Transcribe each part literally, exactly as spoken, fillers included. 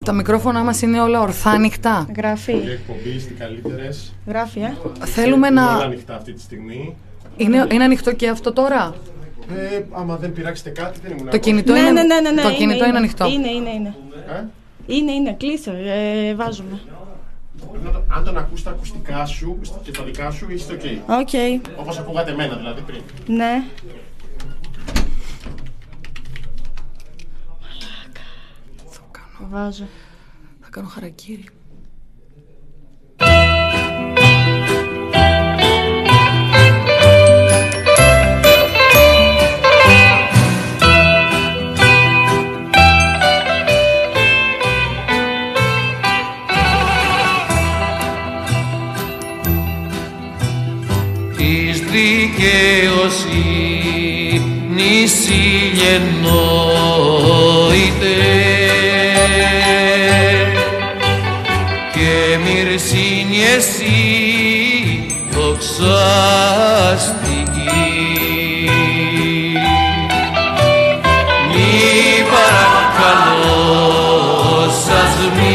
Τα μικρόφωνα μας είναι όλα ορθά ανοιχτά. Γράφει. Η εκπομπή είστε καλύτερες. Γράφει, ε. Θέλουμε Είναι να... όλα ανοιχτά αυτή τη στιγμή. Είναι, είναι ανοιχτό και αυτό τώρα. Ε, άμα δεν πειράξετε κάτι, δεν ήμουν. Το κινητό Ναι, είναι, ναι, ναι, ναι, ναι, το είναι, κινητό είναι, είναι. ανοιχτό. Είναι, είναι, είναι. Ε? Είναι, είναι, κλείσε, ε, βάζουμε. Πρέπει να το- Αν τον ακούς τα ακουστικά σου και τα δικά σου, είστε οκ. Οκ, okay. Όπως ακούγατε εμένα δηλαδή πριν. Ναι. Θα κάνω, Βάζω. θα κάνω χαρακίρι. Της δικαιοσύνης γεννόητε και μυρσίνη εσύ δοξαστική. Μη παρακαλώ σας μη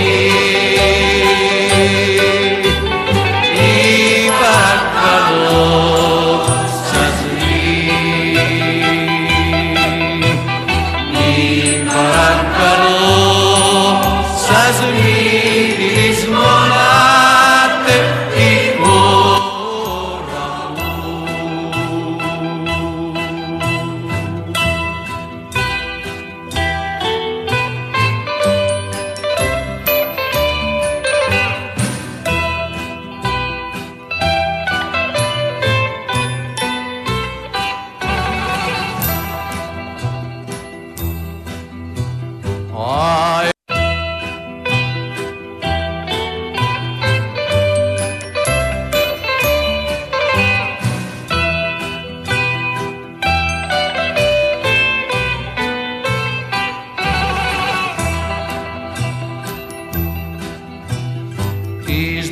της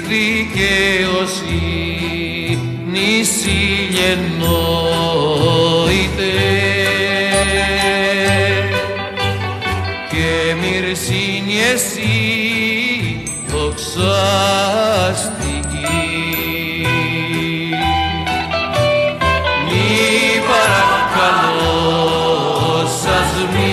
δικαιοσύνης γεννόητε και μυρσίνη εσύ δοξαστική. Μη παρακαλώ σας μη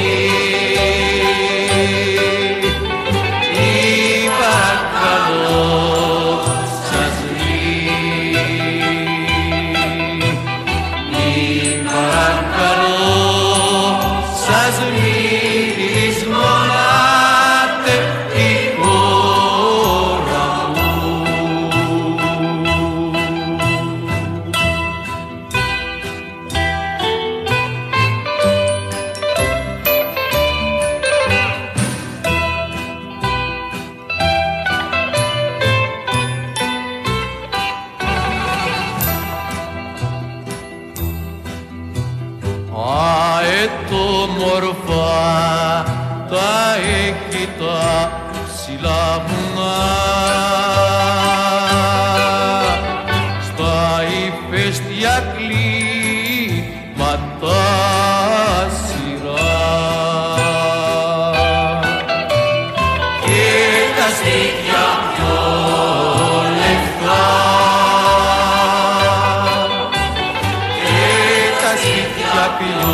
αετών μορφά τα έχει τα ψηλά βουνά στα ηφαίστεια κλίματα σειρά και τα στήθια πιο λεπτά και τα στήθια πιο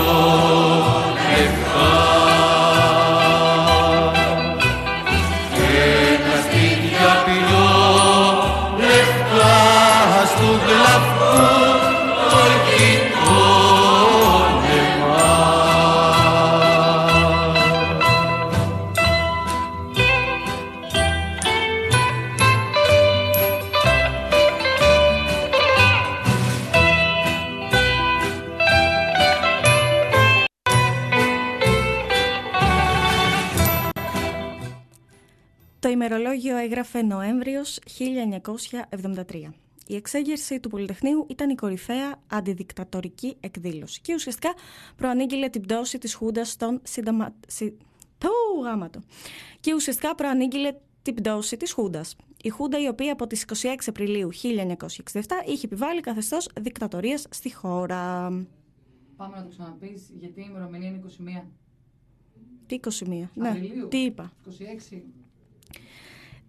Το ημερολόγιο έγραφε Νοέμβριος χίλια εννιακόσια εβδομήντα τρία. Η εξέγερση του Πολυτεχνείου ήταν η κορυφαία αντιδικτατορική εκδήλωση και ουσιαστικά προανήγγειλε την πτώση της Χούντας στον συνταμα... Συ... Το γάματο. Και ουσιαστικά προανήγγειλε την πτώση της Χούντας. Η Χούντα, η οποία από τις είκοσι έξι Απριλίου χίλια εννιακόσια εξήντα επτά είχε επιβάλει καθεστώς δικτατορίας στη χώρα. Πάμε να το ξαναπείς, γιατί η ημερομηνία είναι είκοσι μία. Τι είκοσι μία, ναι, Απριλίου. τι είπα. είκοσι έξι.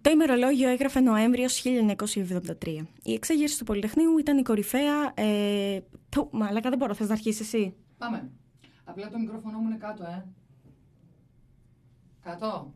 Το ημερολόγιο έγραφε Νοέμβριος χίλια εννιακόσια εβδομήντα τρία. Η εξέγερση του Πολυτεχνείου ήταν η κορυφαία... Ε... Του, μαλάκα δεν μπορώ, θες να αρχίσεις εσύ? Πάμε. Απλά το μικρόφωνο μου είναι κάτω, ε. Κάτω.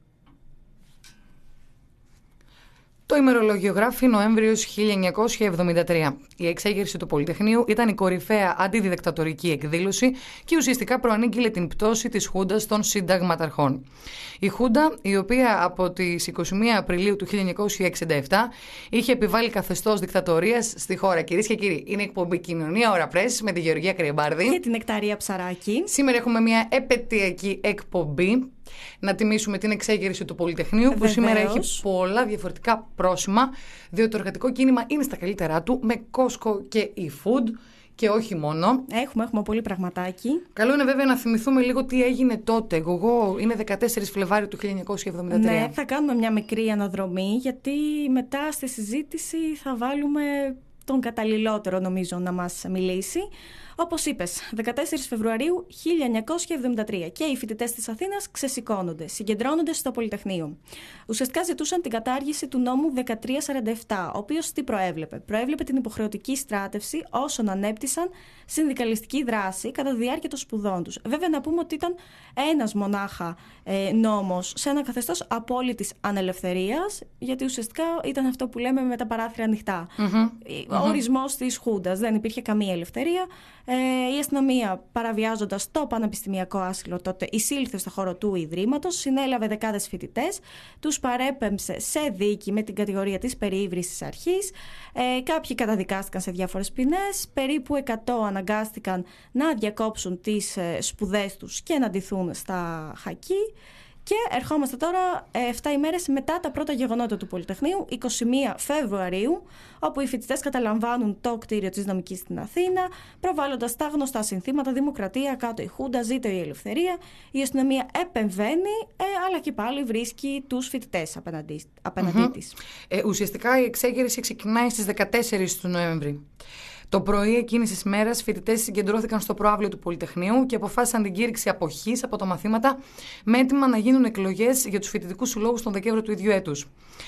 Το ημερολόγιο γράφει Νοέμβριος χίλια εννιακόσια εβδομήντα τρία. Η εξέγερση του Πολυτεχνείου ήταν η κορυφαία αντιδικτατορική εκδήλωση και ουσιαστικά προανήγγειλε την πτώση της Χούντας των συνταγματαρχών. Η Χούντα, η οποία από τις εικοστή πρώτη Απριλίου του χίλια εννιακόσια εξήντα επτά είχε επιβάλει καθεστώς δικτατορίας στη χώρα. Κυρίες και κύριοι, είναι εκπομπή Κοινωνία Ώρα Press με τη Γεωργία Κρυεμπάρδη και την Νεκταρία Ψαράκη. Σήμερα έχουμε μια επαιτειακή εκπομπή να τιμήσουμε την εξέγερση του Πολυτεχνείου. Βεβαίως. Που σήμερα έχει πολλά διαφορετικά πρόσημα, διότι το εργατικό κίνημα είναι στα καλύτερά του με Costco και eFood και όχι μόνο. Έχουμε, έχουμε πολύ πραγματάκι. Καλό είναι βέβαια να θυμηθούμε λίγο τι έγινε τότε. Εγώ είναι δεκατέσσερις Φλεβάριου του χίλια εννιακόσια εβδομήντα τρία. Ναι, θα κάνουμε μια μικρή αναδρομή, γιατί μετά στη συζήτηση θα βάλουμε τον καταλληλότερο, νομίζω, να μας μιλήσει. Όπως είπες, δεκατέσσερις Φεβρουαρίου χίλια εννιακόσια εβδομήντα τρία και οι φοιτητές της Αθήνας ξεσηκώνονται, συγκεντρώνονται στο Πολυτεχνείο. Ουσιαστικά ζητούσαν την κατάργηση του νόμου δεκατρία σαράντα επτά, ο οποίος τι προέβλεπε? Προέβλεπε την υποχρεωτική στράτευση όσων ανέπτυσαν συνδικαλιστική δράση κατά τη διάρκεια των σπουδών τους. Βέβαια, να πούμε ότι ήταν ένας μονάχα ε, νόμος σε ένα καθεστώς απόλυτης ανελευθερίας, γιατί ουσιαστικά ήταν αυτό που λέμε με τα παράθυρα ανοιχτά. Mm-hmm. Ο ορισμός της Χούντας, δεν υπήρχε καμία ελευθερία. Ε, η αστυνομία, παραβιάζοντας το πανεπιστημιακό άσυλο τότε, εισήλθε στο χώρο του Ιδρύματος, συνέλαβε δεκάδες φοιτητές, τους παρέπεμψε σε δίκη με την κατηγορία της περιύβρησης αρχής. Ε, κάποιοι καταδικάστηκαν σε διάφορες ποινές, περίπου εκατό αναγκάστηκαν να διακόψουν τις ε, σπουδές τους και να ντυθούν στα χακί. Και ερχόμαστε τώρα επτά ημέρες μετά τα πρώτα γεγονότα του Πολυτεχνείου, εικοστή πρώτη Φεβρουαρίου, όπου οι φοιτητές καταλαμβάνουν το κτίριο της Νομικής στην Αθήνα, προβάλλοντας τα γνωστά συνθήματα «Δημοκρατία», «Κάτω η Χούντα», «Ζήτω η ελευθερία». Η αστυνομία επεμβαίνει, ε, αλλά και πάλι βρίσκει τους φοιτητές απέναντί, απέναντί mm-hmm. της. Ε, ουσιαστικά η εξέγερση ξεκινάει στις δεκατέσσερις του Νοέμβρη. Το πρωί εκείνης της μέρας, φοιτητές συγκεντρώθηκαν στο προαύλιο του Πολυτεχνείου και αποφάσισαν την κήρυξη αποχής από τα μαθήματα με έτοιμα να γίνουν εκλογές για τους φοιτητικούς συλλόγους τον Δεκέμβριο του ίδιου έτους.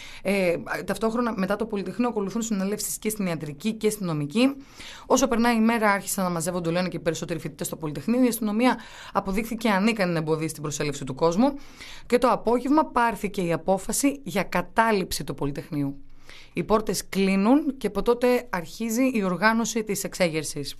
Ε, ταυτόχρονα, μετά το Πολυτεχνείο, ακολουθούν συνελεύσεις και στην ιατρική και στην νομική. Όσο περνάει η μέρα, άρχισαν να μαζεύονται όλο ένα και περισσότεροι φοιτητές στο Πολυτεχνείο. Η αστυνομία αποδείχθηκε ανίκανη να εμποδίσει την προσέλευση του κόσμου. Και το απόγευμα πάρθηκε η απόφαση για κατάληψη του Πολυτεχνείου. Οι πόρτες κλείνουν και από τότε αρχίζει η οργάνωση της εξέγερσης.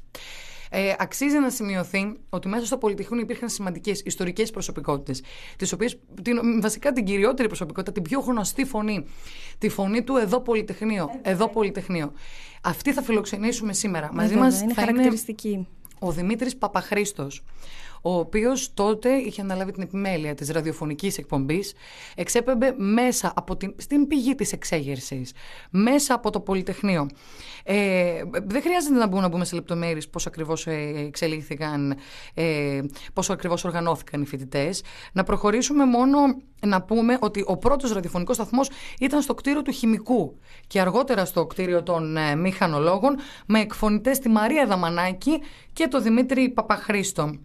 Ε, αξίζει να σημειωθεί ότι μέσα στο Πολυτεχνείο υπήρχαν σημαντικές ιστορικές προσωπικότητες, τις οποίες, την, βασικά την κυριότερη προσωπικότητα, την πιο γνωστή φωνή, τη φωνή του «Εδώ Πολυτεχνείο», ε, «Εδώ Πολυτεχνείο». Αυτή θα φιλοξενήσουμε σήμερα. Ε, Μαζί μας είναι θα χαρακτηριστική. Είναι ο Δημήτρης Παπαχρήστος, ο οποίος τότε είχε αναλάβει την επιμέλεια της ραδιοφωνικής εκπομπής, εξέπεμπε μέσα από την, στην πηγή της εξέγερσης, μέσα από το Πολυτεχνείο. Ε, δεν χρειάζεται να μπούμε, να μπούμε σε λεπτομέρειες πώς ακριβώς εξελίχθηκαν, ε, πώς ακριβώς οργανώθηκαν οι φοιτητές. Να προχωρήσουμε μόνο να πούμε ότι ο πρώτος ραδιοφωνικός σταθμός ήταν στο κτίριο του Χημικού και αργότερα στο κτίριο των ε, Μηχανολόγων, με εκφωνητές τη Μαρία Δαμανάκη και τον Δημήτρη Παπαχρήστο.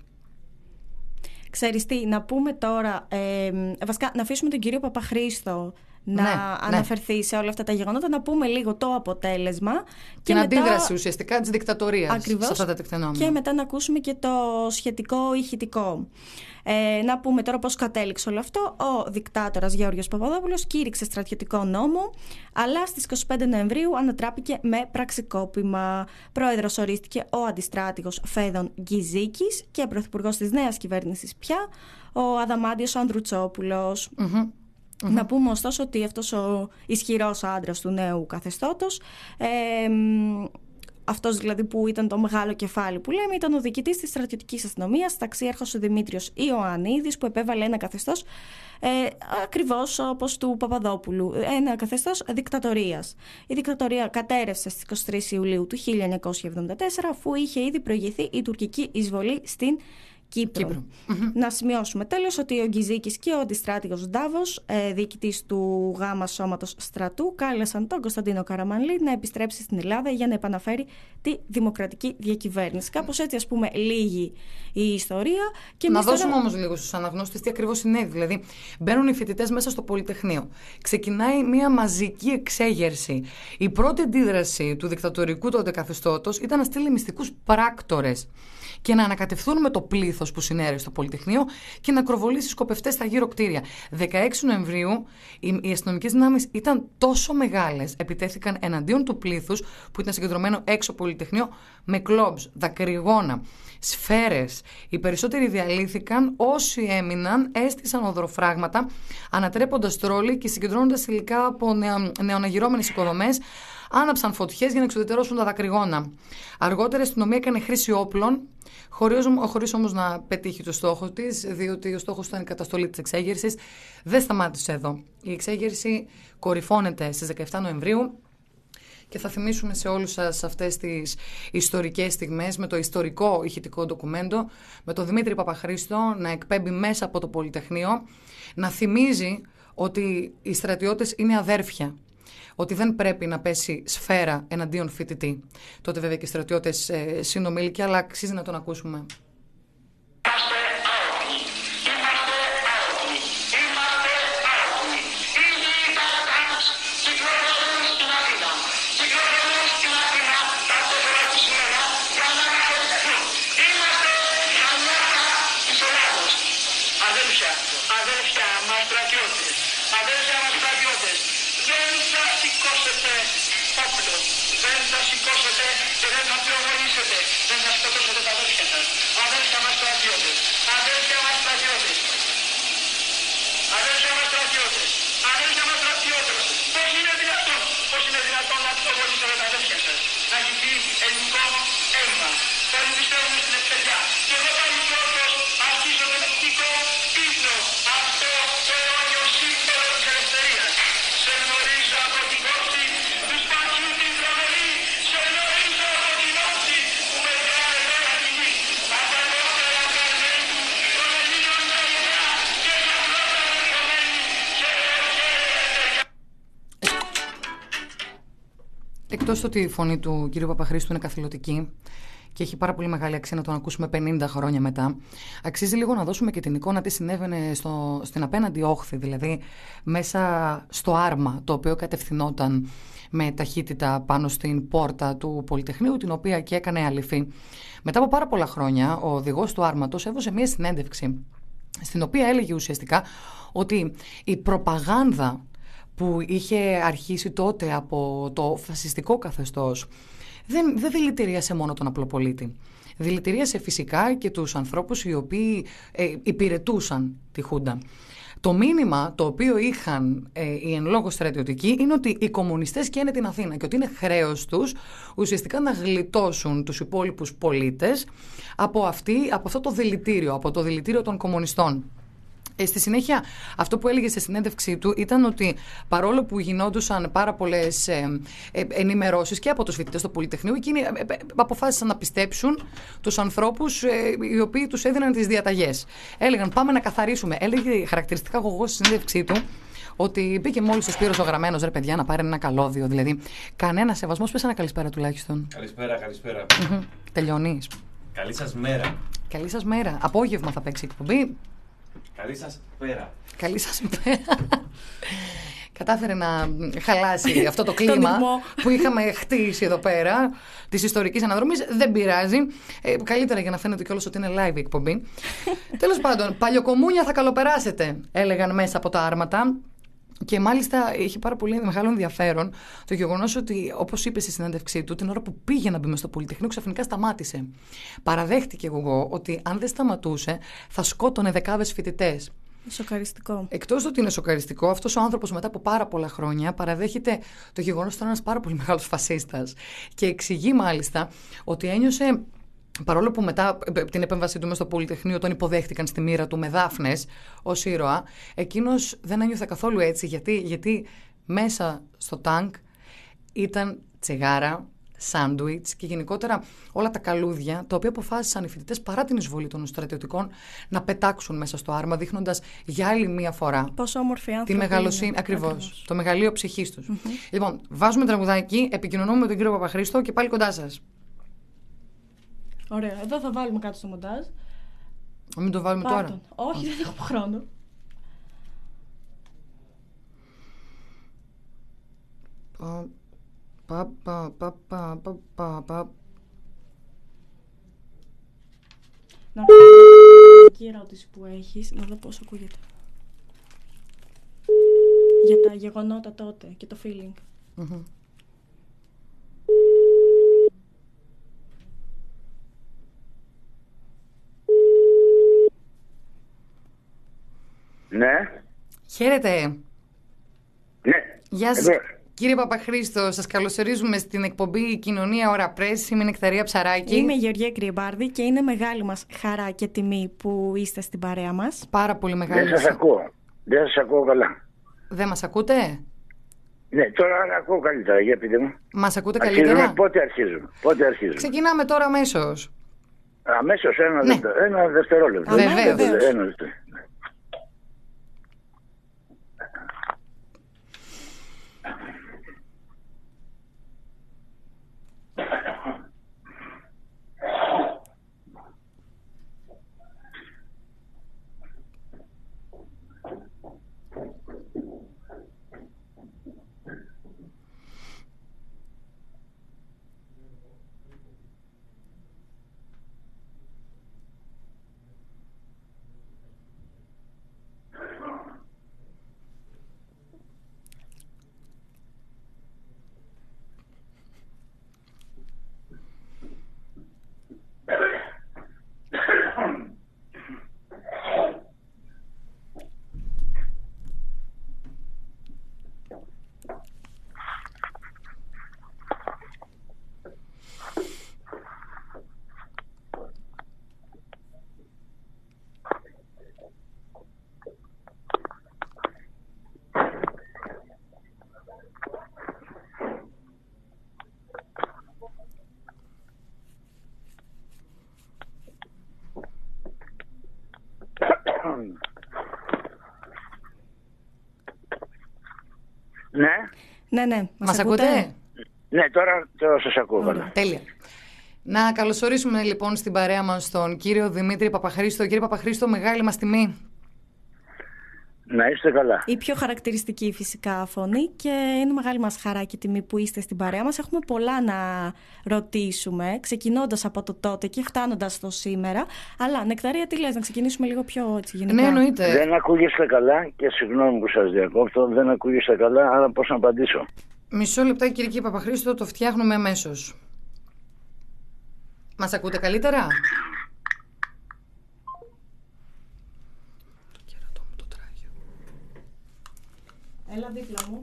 Ξέρεις τι, να πούμε τώρα, ε, βασικά να αφήσουμε τον κύριο Παπαχρήστο να ναι, αναφερθεί ναι. σε όλα αυτά τα γεγονότα, να πούμε λίγο το αποτέλεσμα. Και, και την μετά... αντίδραση ουσιαστικά της δικτατορίας. Ακριβώς, σε αυτά τα τεκτενόμενα. Και μετά να ακούσουμε και το σχετικό ηχητικό. Ε, να πούμε τώρα πώς κατέληξε όλο αυτό. Ο δικτάτορας Γεώργιος Παπαδόπουλος κήρυξε στρατιωτικό νόμο, αλλά στις εικοστή πέμπτη Νοεμβρίου ανατράπηκε με πραξικόπημα. Πρόεδρος ορίστηκε ο αντιστράτηγος Φέδων Γκυζίκης και πρωθυπουργός της νέας κυβέρνησης πια, ο Αδαμάντιος Ανδρουτσόπουλος. Mm-hmm. Mm-hmm. Να πούμε ωστόσο ότι αυτός ο ισχυρός άντρας του νέου καθεστώτος, ε, αυτός δηλαδή που ήταν το μεγάλο κεφάλι που λέμε, ήταν ο διοικητής της στρατιωτικής αστυνομίας, ταξίαρχος ο Δημήτριος Ιωαννίδης, που επέβαλε ένα καθεστώς ε, ακριβώς όπως του Παπαδόπουλου, ένα καθεστώς δικτατορίας. Η δικτατορία κατέρευσε στις εικοστή τρίτη Ιουλίου του χίλια εννιακόσια εβδομήντα τέσσερα, αφού είχε ήδη προηγηθεί η τουρκική εισβολή στην Κύπρο. Κύπρο. Να σημειώσουμε τέλος ότι ο Γκυζίκης και ο αντιστράτηγος Ντάβος, ε, διοικητής του Γάμα Σώματος Στρατού, κάλεσαν τον Κωνσταντίνο Καραμανλή να επιστρέψει στην Ελλάδα για να επαναφέρει τη δημοκρατική διακυβέρνηση. Κάπως έτσι, ας πούμε, λίγη η ιστορία. Και να τώρα... δώσουμε όμως λίγο στους αναγνώστες τι ακριβώς συνέβη. Δηλαδή, μπαίνουν οι φοιτητές μέσα στο Πολυτεχνείο. Ξεκινάει μια μαζική εξέγερση. Η πρώτη αντίδραση του δικτατορικού τότε καθεστώτος ήταν να στείλει μυστικούς πράκτορες και να ανακατευθούν με το πλήθος που συνέρεσε στο Πολυτεχνείο και να ακροβολήσει σκοπευτές στα γύρω κτίρια. δεκαέξι Νοεμβρίου οι αστυνομικές δυνάμεις ήταν τόσο μεγάλες, επιτέθηκαν εναντίον του πλήθους που ήταν συγκεντρωμένο έξω από το Πολυτεχνείο με κλόμπς, δακρυγόνα, σφαίρες. Οι περισσότεροι διαλύθηκαν, όσοι έμειναν έστησαν οδροφράγματα, ανατρέποντας τρόλοι και συγκεντρώνοντας υλικά από νεο, νεοναγυρώμενες οικοδομές. Άναψαν φωτιές για να εξουδετερώσουν τα δακρυγόνα. Αργότερα η αστυνομία έκανε χρήση όπλων, χωρίς όμως να πετύχει το στόχο της, διότι ο στόχος ήταν η καταστολή της εξέγερσης. Δεν σταμάτησε εδώ. Η εξέγερση κορυφώνεται στις δεκαεπτά Νοεμβρίου και θα θυμίσουμε σε όλους σας αυτές τις ιστορικές στιγμές με το ιστορικό ηχητικό ντοκουμέντο, με τον Δημήτρη Παπαχρήστο να εκπέμπει μέσα από το Πολυτεχνείο, να θυμίζει ότι οι στρατιώτες είναι αδέρφια. Ότι δεν πρέπει να πέσει σφαίρα εναντίον φοιτητή. Τότε βέβαια και οι στρατιώτες ε, συνομήλικοι, αλλά αξίζει να τον ακούσουμε. Εκτός ότι η φωνή του κ. Παπαχρήστου είναι καθηλωτική και έχει πάρα πολύ μεγάλη αξία να τον ακούσουμε πενήντα χρόνια μετά, αξίζει λίγο να δώσουμε και την εικόνα τι συνέβαινε στο, στην απέναντι όχθη, δηλαδή μέσα στο άρμα το οποίο κατευθυνόταν με ταχύτητα πάνω στην πόρτα του Πολυτεχνείου, την οποία και έκανε αληφή. Μετά από πάρα πολλά χρόνια, ο οδηγός του άρματος έδωσε μια συνέντευξη στην οποία έλεγε ουσιαστικά ότι η προπαγάνδα που είχε αρχίσει τότε από το φασιστικό καθεστώς δεν, δεν δηλητηρίασε μόνο τον απλό πολίτη. Δηλητηρίασε φυσικά και τους ανθρώπους οι οποίοι ε, υπηρετούσαν τη Χούντα. Το μήνυμα το οποίο είχαν ε, οι εν λόγω στρατιωτικοί είναι ότι οι κομμουνιστές καίνε την Αθήνα και ότι είναι χρέος τους ουσιαστικά να γλιτώσουν τους υπόλοιπους πολίτες από, αυτή, από αυτό το δηλητήριο, από το δηλητήριο των κομμουνιστών. Ε, στη συνέχεια, αυτό που έλεγε στη συνέντευξή του ήταν ότι παρόλο που γινόντουσαν πάρα πολλές ε, ε, ενημερώσεις και από τους φοιτητές του Πολυτεχνείου, εκείνοι ε, ε, αποφάσισαν να πιστέψουν τους ανθρώπους ε, οι οποίοι τους έδιναν τις διαταγές. Έλεγαν πάμε να καθαρίσουμε. Έλεγε χαρακτηριστικά εγώ στη συνέντευξή του ότι μπήκε μόλις ο Σπύρος ο Γραμμένος, ρε παιδιά, να πάρει ένα καλώδιο. Δηλαδή, κανένα σεβασμός. Πες ένα καλησπέρα τουλάχιστον. Καλησπέρα, καλησπέρα. Mm-hmm. Τελειώνεις. Καλή σας μέρα. Καλή σας μέρα. Απόγευμα θα παίξει η εκπομπή. Καλή σας πέρα. Καλή σας πέρα. Κατάφερε να χαλάσει αυτό το κλίμα που είχαμε χτίσει εδώ πέρα της ιστορικής αναδρομής. Δεν πειράζει. Ε, καλύτερα για να φαίνεται κιόλας ότι είναι live η εκπομπή. Τέλος πάντων, παλιοκομούνια θα καλοπεράσετε, έλεγαν μέσα από τα άρματα. Και μάλιστα είχε πάρα πολύ μεγάλο ενδιαφέρον το γεγονός ότι, όπως είπε στη συνέντευξή του, την ώρα που πήγε να μπει μες στο Πολυτεχνείο, ξαφνικά σταμάτησε. Παραδέχτηκε εγώ ότι αν δεν σταματούσε, θα σκότωνε δεκάδες φοιτητές. Σοκαριστικό. Εκτός ότι είναι σοκαριστικό, αυτός ο άνθρωπος μετά από πάρα πολλά χρόνια παραδέχεται το γεγονός ότι ήταν ένας πάρα πολύ μεγάλος φασίστας. Και εξηγεί μάλιστα ότι ένιωσε. Παρόλο που μετά την επέμβασή του μες στο Πολυτεχνείο τον υποδέχτηκαν στη μοίρα του με δάφνες ως ήρωα, εκείνος δεν ένιωθε καθόλου έτσι, γιατί, γιατί μέσα στο τάγκ ήταν τσιγάρα, σάντουιτς και γενικότερα όλα τα καλούδια, τα οποία αποφάσισαν οι φοιτητές παρά την εισβολή των στρατιωτικών να πετάξουν μέσα στο άρμα, δείχνοντας για άλλη μία φορά πόσο όμορφοι άνθρωποι τη μεγαλοσύνη, ακριβώς, το μεγαλείο ψυχής τους. Mm-hmm. Λοιπόν, βάζουμε τραγουδάκι, επικοινωνούμε με τον κύριο Παπαχρήστο και πάλι κοντά σας. Ωραία, εδώ θα βάλουμε κάτι στο μοντάζ. Μην το βάλουμε Πάρτον. τώρα. Όχι, δεν έχω χρόνο. Πα, πα, πα, πα, πα, πα, πα. Να κάνω την ερώτηση που έχεις, να δω πώς ακούγεται. Για τα γεγονότα τότε και το feeling. Mm-hmm. Ναι. Χαίρετε. Ναι. Γεια σας. Εδώ. Κύριε Παπαχρήστο, σας καλωσορίζουμε στην εκπομπή Κοινωνία Ώρα Πρέσ. Είμαι η Νεκταρία Ψαράκη. Είμαι η Γεωργία Κρυεμπάρδη και είναι μεγάλη μας χαρά και τιμή που είστε στην παρέα μας. Πάρα πολύ μεγάλη. Δεν σας ακούω. Δεν σας ακούω καλά. Δεν μας ακούτε? Ναι, τώρα ακούω καλύτερα. Για πείτε μου. Μας ακούτε Αρχίζουμε, καλύτερα? πότε αρχίζουμε. Πότε αρχίζουμε. Ξεκινάμε τώρα αμέσως. Αμέσως ένα, Ναι. δευτε, ένα δευτερόλεπτο. Βεβαίως. Ένα δευτερόλεπτο. Ναι. Ναι, ναι. Μας ακούτε? Ναι, τώρα, τώρα σας ακούω Ωραία. καλά. Τέλεια. Να καλωσορίσουμε λοιπόν στην παρέα μας τον κύριο Δημήτρη Παπαχρήστο. Κύριε Παπαχρήστο, μεγάλη μας τιμή. Να είστε καλά. Η πιο χαρακτηριστική φυσικά φωνή και είναι μεγάλη μας χαρά και τιμή που είστε στην παρέα μας. Έχουμε πολλά να ρωτήσουμε, ξεκινώντας από το τότε και φτάνοντας στο σήμερα. Αλλά, Νεκταρία, τι λες, να ξεκινήσουμε λίγο πιο έτσι, γενικά? Ναι, εννοείται. Δεν ακούγεστε καλά και συγγνώμη που σας διακόπτω. Δεν ακούγεστε καλά, άρα πώς να απαντήσω. Μισό λεπτάκι, κύριε κύριε Παπαχρήστο, το φτιάχνουμε αμέσως. Μας ακούτε καλύτερα? Το κέρατό μου το τράγιο. Έλα δίπλα μου.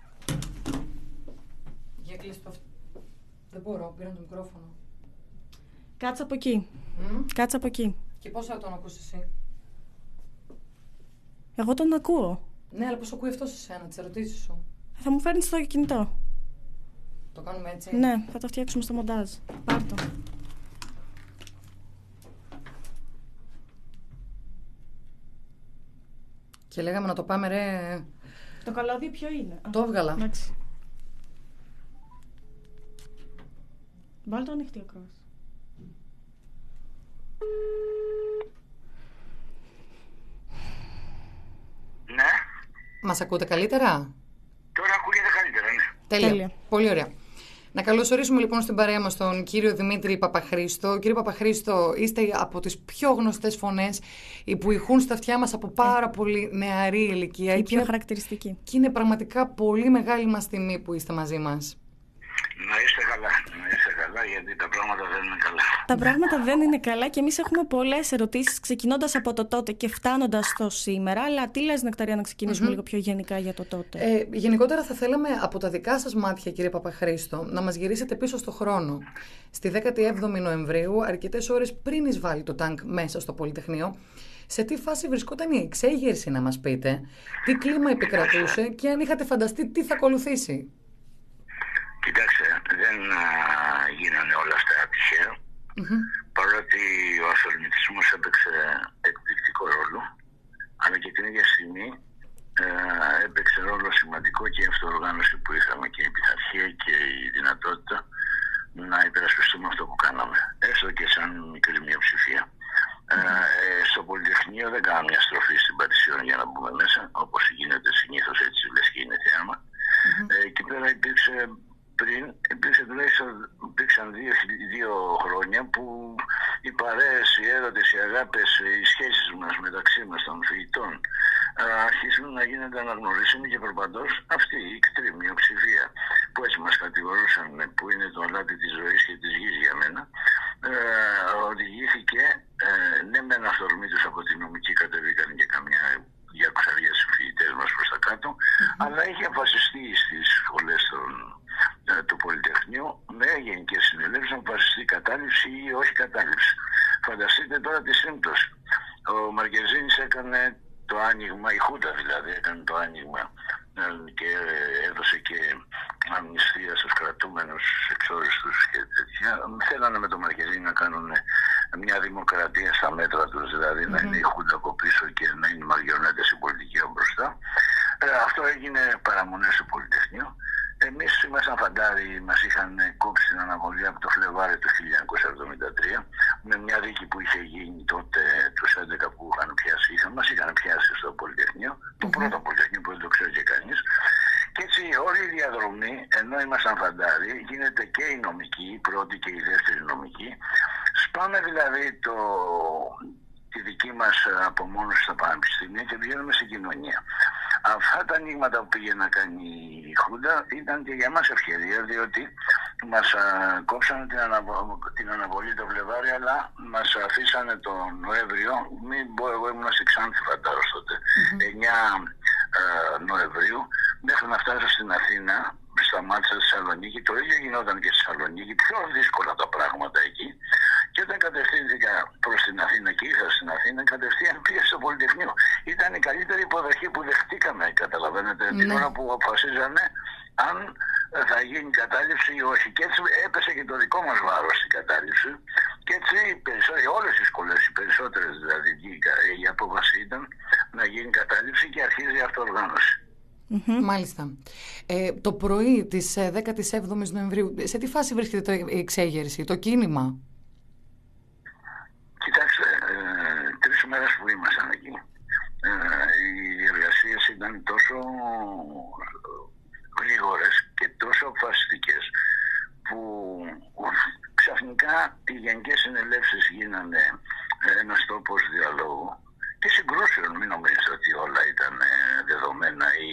Για κλείσει το αυτό. Δεν μπορώ, πήρα το μικρόφωνο. Κάτσε από εκεί. Mm? Κάτσε από εκεί. Και πώς θα τον ακούσει εσύ? Εγώ τον ακούω. Ναι, αλλά πώς ακούει αυτό σε σένα, τις ερωτήσεις σου? Θα μου φέρνεις το κινητό. Το κάνουμε έτσι? Ναι, θα το φτιάξουμε στο μοντάζ. Πάρ' το. Και λέγαμε να το πάμε ρε... Το καλώδιο ποιο είναι? Το έβγαλα. Εντάξει. Βάλ' το ανοιχτή ακρόαση. Ναι. Μας ακούτε καλύτερα? Τώρα ακούγεται καλύτερα, ναι. Τέλεια. Τέλεια. Πολύ ωραία. Να καλωσορίσουμε λοιπόν στην παρέα μας τον κύριο Δημήτρη Παπαχρήστο. Κύριε Παπαχρήστο, είστε από τις πιο γνωστές φωνές που ηχούν στα αυτιά μας από πάρα πολύ νεαρή ηλικία. Η και πιο είναι, χαρακτηριστική. και είναι πραγματικά πολύ μεγάλη μας τιμή που είστε μαζί μας. Να είστε καλά, να είστε καλά, γιατί τα πράγματα δεν είναι καλά. Τα πράγματα δεν είναι καλά και εμείς έχουμε πολλές ερωτήσεις ξεκινώντας από το τότε και φτάνοντας στο σήμερα. Αλλά τι λες, Νεκταρία, να ξεκινήσουμε mm-hmm. λίγο πιο γενικά για το τότε? Ε, γενικότερα θα θέλαμε από τα δικά σας μάτια, κύριε Παπαχρήστο, να μας γυρίσετε πίσω στο χρόνο. Στη δέκατη έβδομη Νοεμβρίου, αρκετές ώρες πριν εισβάλει το τάγκ μέσα στο Πολυτεχνείο, σε τι φάση βρισκόταν η εξέγερση, να μας πείτε, τι κλίμα επικρατούσε και αν είχατε φανταστεί τι θα ακολουθήσει? Κοιτάξτε, δεν α, γίνανε όλα αυτά τυχαία. Mm-hmm. Παρότι ο αυθορμητισμός έπαιξε εκπληκτικό ρόλο, αλλά και την ίδια στιγμή ε, έπαιξε ρόλο σημαντικό και η αυτοοργάνωση που είχαμε και η πειθαρχία και η δυνατότητα να υπερασπιστούμε αυτό που κάναμε, έστω και σαν μικρή μειοψηφία. Mm-hmm. Ε, στο Πολυτεχνείο δεν κάναμε μια στροφή στην Πατησίων για να μπούμε μέσα, όπως γίνεται συνήθως, έτσι λες και είναι θέαμα. Mm-hmm. Ε, εκεί πέρα υπήρξε πριν, υπήρξε τουλάχιστον, υπήρξαν δύο, δύο χρόνια που οι παρέες, οι έρωτες, οι αγάπες, οι σχέσεις μας μεταξύ μας των φοιτητών αρχίσουν να γίνονται αναγνωρίσιμοι και προπαντός αυτή η εκτρή μειοψηφία που έτσι μας κατηγορούσαν, που είναι το αλάτι της ζωής και της γης για μένα, ε, οδηγήθηκε, ε, ναι μεν αυθορμήτως από την νομική κατεβήκαν και καμιά διακοσαριά φοιτητές μας προς τα κάτω, mm-hmm. αλλά είχε αποφασιστεί στις σχολές των, ε, του Πολυτεχνείου με γενικές συνελεύσεις να αποφασιστεί κατάληψη ή όχι κατάληψη. Φανταστείτε τώρα τη σύμπτωση. Ο Μαρκεζίνης έκανε το άνοιγμα, η Χούντα δηλαδή έκανε το άνοιγμα και έδωσε και αμνηστία στους κρατούμενους εξόριστους και τέτοια. Θέλανε με το Μαρκεζίνη να κάνουν μια δημοκρατία στα μέτρα τους, δηλαδή mm-hmm. να είναι η Χούντα από πίσω και να είναι μαριονέτες η πολιτική από μπροστά. Ε, αυτό έγινε παραμονές του Πολυτεχνείου. Εμείς ήμασταν φαντάροι, μας είχαν κόψει την αναβολή από το Φλεβάρι του χίλια εννιακόσια εβδομήντα τρία με μια δίκη που είχε γίνει τότε τους έντεκα που είχαν πιάσει, είχαν, μας είχαν πιάσει στο Πολυτεχνείο, mm-hmm. το πρώτο Πολυτεχνείο που δεν το ξέρει και κανείς. Και έτσι όλη η διαδρομή, ενώ ήμασταν φαντάροι, γίνεται και η νομική, η πρώτη και η δεύτερη νομική. Σπάμε δηλαδή το, τη δική μας απομόνωση στα πανεπιστήμια και πηγαίνουμε στην κοινωνία. Αυτά τα ανοίγματα που πήγε να κάνει η Χούντα ήταν και για μας ευκαιρία, διότι μας α, κόψανε την, αναβο... την αναβολή το Φλεβάρι, αλλά μας αφήσανε τον Νοέμβριο, μην πω, εγώ ήμουν στη Ξάνθη φαντάζομαι τότε, mm-hmm. εννιά Νοεμβρίου, μέχρι να φτάσω στην Αθήνα, σταμάτησα στη Θεσσαλονίκη, το ίδιο γινόταν και στη Θεσσαλονίκη, πιο δύσκολα τα πράγματα εκεί. Και όταν κατευθύνθηκα προς την Αθήνα και ήρθα στην Αθήνα, κατευθείαν πήγα στο Πολυτεχνείο. Ήταν η καλύτερη υποδοχή που δεχτήκαμε, καταλαβαίνετε, ναι. την ώρα που αποφασίζανε αν θα γίνει κατάληψη ή όχι. Και έτσι έπεσε και το δικό μας βάρος στην κατάληψη. Και έτσι όλες οι σχολές, οι περισσότερες δηλαδή, η απόφαση ήταν να γίνει κατάληψη και αρχίζει η αυτοοργάνωση. Mm-hmm. Μάλιστα. Ε, το πρωί της δέκατης έβδομης Νοεμβρίου, σε τι φάση βρίσκεται η εξέγερση, το κίνημα? Κοιτάξτε, ε, τρεις μέρες που ήμασταν εκεί, ε, οι διεργασίες ήταν τόσο γρήγορες και τόσο αποφασιστικές που ξαφνικά οι γενικές συνελεύσεις γίνανε ένας τόπος διαλόγου και συγκρούσεων. Μην νομίζετε ότι όλα ήταν δεδομένα ή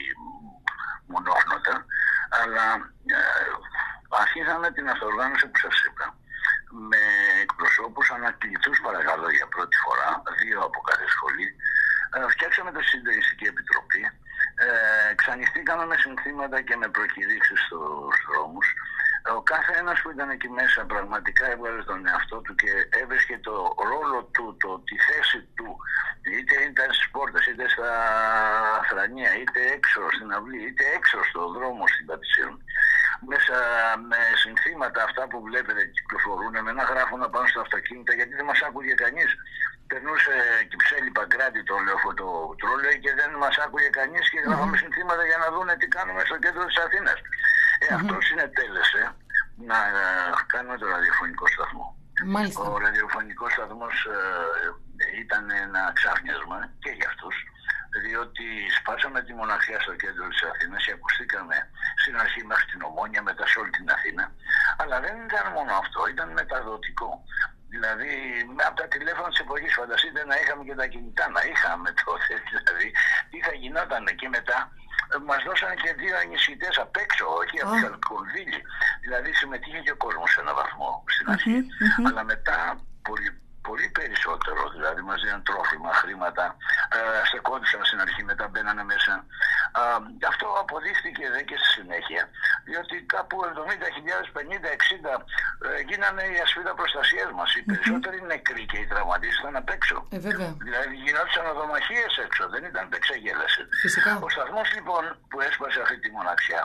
μονόχνοτα, αλλά ε, αρχίσαμε την αυτοοργάνωση που σας είπα, με εκπροσώπους ανακληθούς παρακαλώ για πρώτη φορά, δύο από κάθε σχολή. Ε, φτιάξαμε τη Συντονιστική Επιτροπή, ε, εξανοιχτήκαμε με συνθήματα και με προκηρύξεις στους δρόμους. Ο κάθε ένας που ήταν εκεί μέσα πραγματικά έβγαλε τον εαυτό του και έβρισκε το ρόλο του, το, τη θέση του, είτε ήταν στις πόρτες, είτε στα θρανία, είτε έξω στην αυλή, είτε έξω στον δρόμο στην Πατησίων. Μέσα με συνθήματα αυτά που βλέπετε κυκλοφορούν, με ένα γράφωνα πάνω στα αυτοκίνητα, γιατί δεν μας άκουγε κανείς. Περνούσε Κυψέλη Παγκράτη το λεωφορτρόλεϊ και δεν μας άκουγε κανείς και γράφαμε mm-hmm. συνθήματα για να δούνε τι κάνουμε στο κέντρο της Αθήνας. Ε, mm-hmm. Αυτό συνετέλεσε να ε, κάνουμε το ραδιοφωνικό σταθμό. Μάλιστα. Ο ραδιοφωνικός σταθμός ε, ήταν ένα ξάφνιασμα και για αυτούς, διότι σπάσαμε τη μοναξιά στο κέντρο της Αθήνας και ακουστήκαμε στην αρχή μέχρι την Ομόνια, μετά σε όλη την Αθήνα. Αλλά δεν ήταν μόνο αυτό, ήταν μεταδοτικό. Δηλαδή, από τα τηλέφωνα της εποχής, φανταστείτε να είχαμε και τα κινητά, να είχαμε τότε, δηλαδή, τι θα γινόταν και μετά. Μας δώσανε και δύο ενισχυτές απ' έξω, όχι από oh. κονδύλι. Δηλαδή συμμετείχε και ο κόσμος σε έναν βαθμό στην αρχή. Mm-hmm, mm-hmm. Αλλά μετά πολύ, πολύ περισσότερο, δηλαδή μας δίναν τρόφιμα, χρήματα, ε, στεκόντουσαν στην αρχή, μετά μπαίνανε μέσα. Ε, αυτό αποδείχθηκε δε και στη συνέχεια, διότι κάπου εβδομήντα χιλιάδες, πενήντα εξήντα ε, γίνανε οι ασφίδα προστασίες μας. Οι mm-hmm. περισσότεροι νεκροί και οι τραυματίες ήταν απ' έξω. Ε, δηλαδή γινόντουσαν οδομαχίες έξω, δεν ήταν εξεγέλαση. Ο σταθμός λοιπόν που έσπασε αυτή τη μοναξιά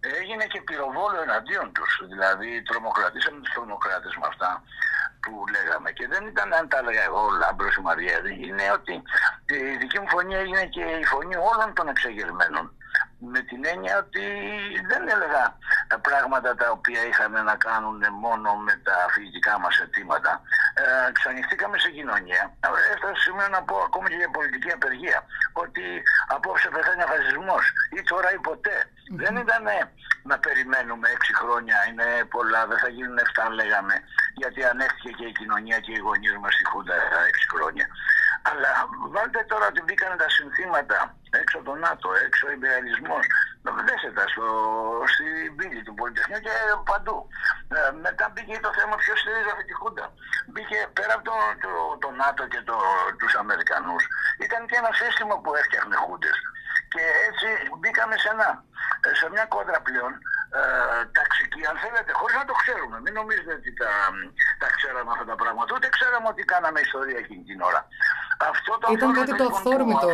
έγινε και πυροβόλο εναντίον τους. Δηλαδή τρομοκρατήσαμε τους τρομοκράτες με αυτά που λέγαμε. Και δεν ήταν αν τα έλεγα εγώ, ο Λάμπρος, η Μαριέδη. Είναι ότι η δική μου φωνή έγινε και η φωνή όλων των εξεγερμένων. Με την έννοια ότι δεν έλεγα πράγματα τα οποία είχαν να κάνουν μόνο με τα φοιτητικά μας αιτήματα. Ε, ξανοιχτήκαμε σε κοινωνία. Έφτασε σήμερα να πω ακόμα και για πολιτική απεργία. Ότι απόψε πεθαίνει ο φασισμός. Ή τώρα ή ποτέ. Mm-hmm. Δεν ήταν να περιμένουμε έξι χρόνια. Είναι πολλά. Δεν θα γίνουν εφτά λέγαμε. Γιατί ανέχτηκε και η κοινωνία και οι γονείς μας στη Χούντα έξι χρόνια. Αλλά βάλτε τώρα ότι μπήκαν τα συνθήματα έξω από το ΝΑΤΟ, έξω ο ιμπεριαλισμός. Δέσετε στο, στην πύλη του Πολυτεχνείου και παντού. Ε, μετά μπήκε το θέμα ποιος στηρίζει αυτή τη Χούντα. Μπήκε πέρα από το, το, το ΝΑΤΟ και το, τους Αμερικανούς. Ήταν και ένα σύστημα που έφτιαχνε Χούντες. Και έτσι μπήκαμε σε, ένα, σε μια κόντρα πλέον ε, ταξική, αν θέλετε, χωρίς να το ξέρουμε. Μην νομίζετε ότι τα, τα ξέραμε αυτά τα πράγματα. Ούτε ξέραμε ότι κάναμε ιστορία εκείνη την ώρα. Αυτό το ήταν κάτι το αυθόρμητο.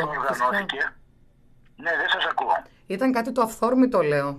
Ναι, δεν σας ακούω. Ήταν κάτι το αυθόρμητο, λέω.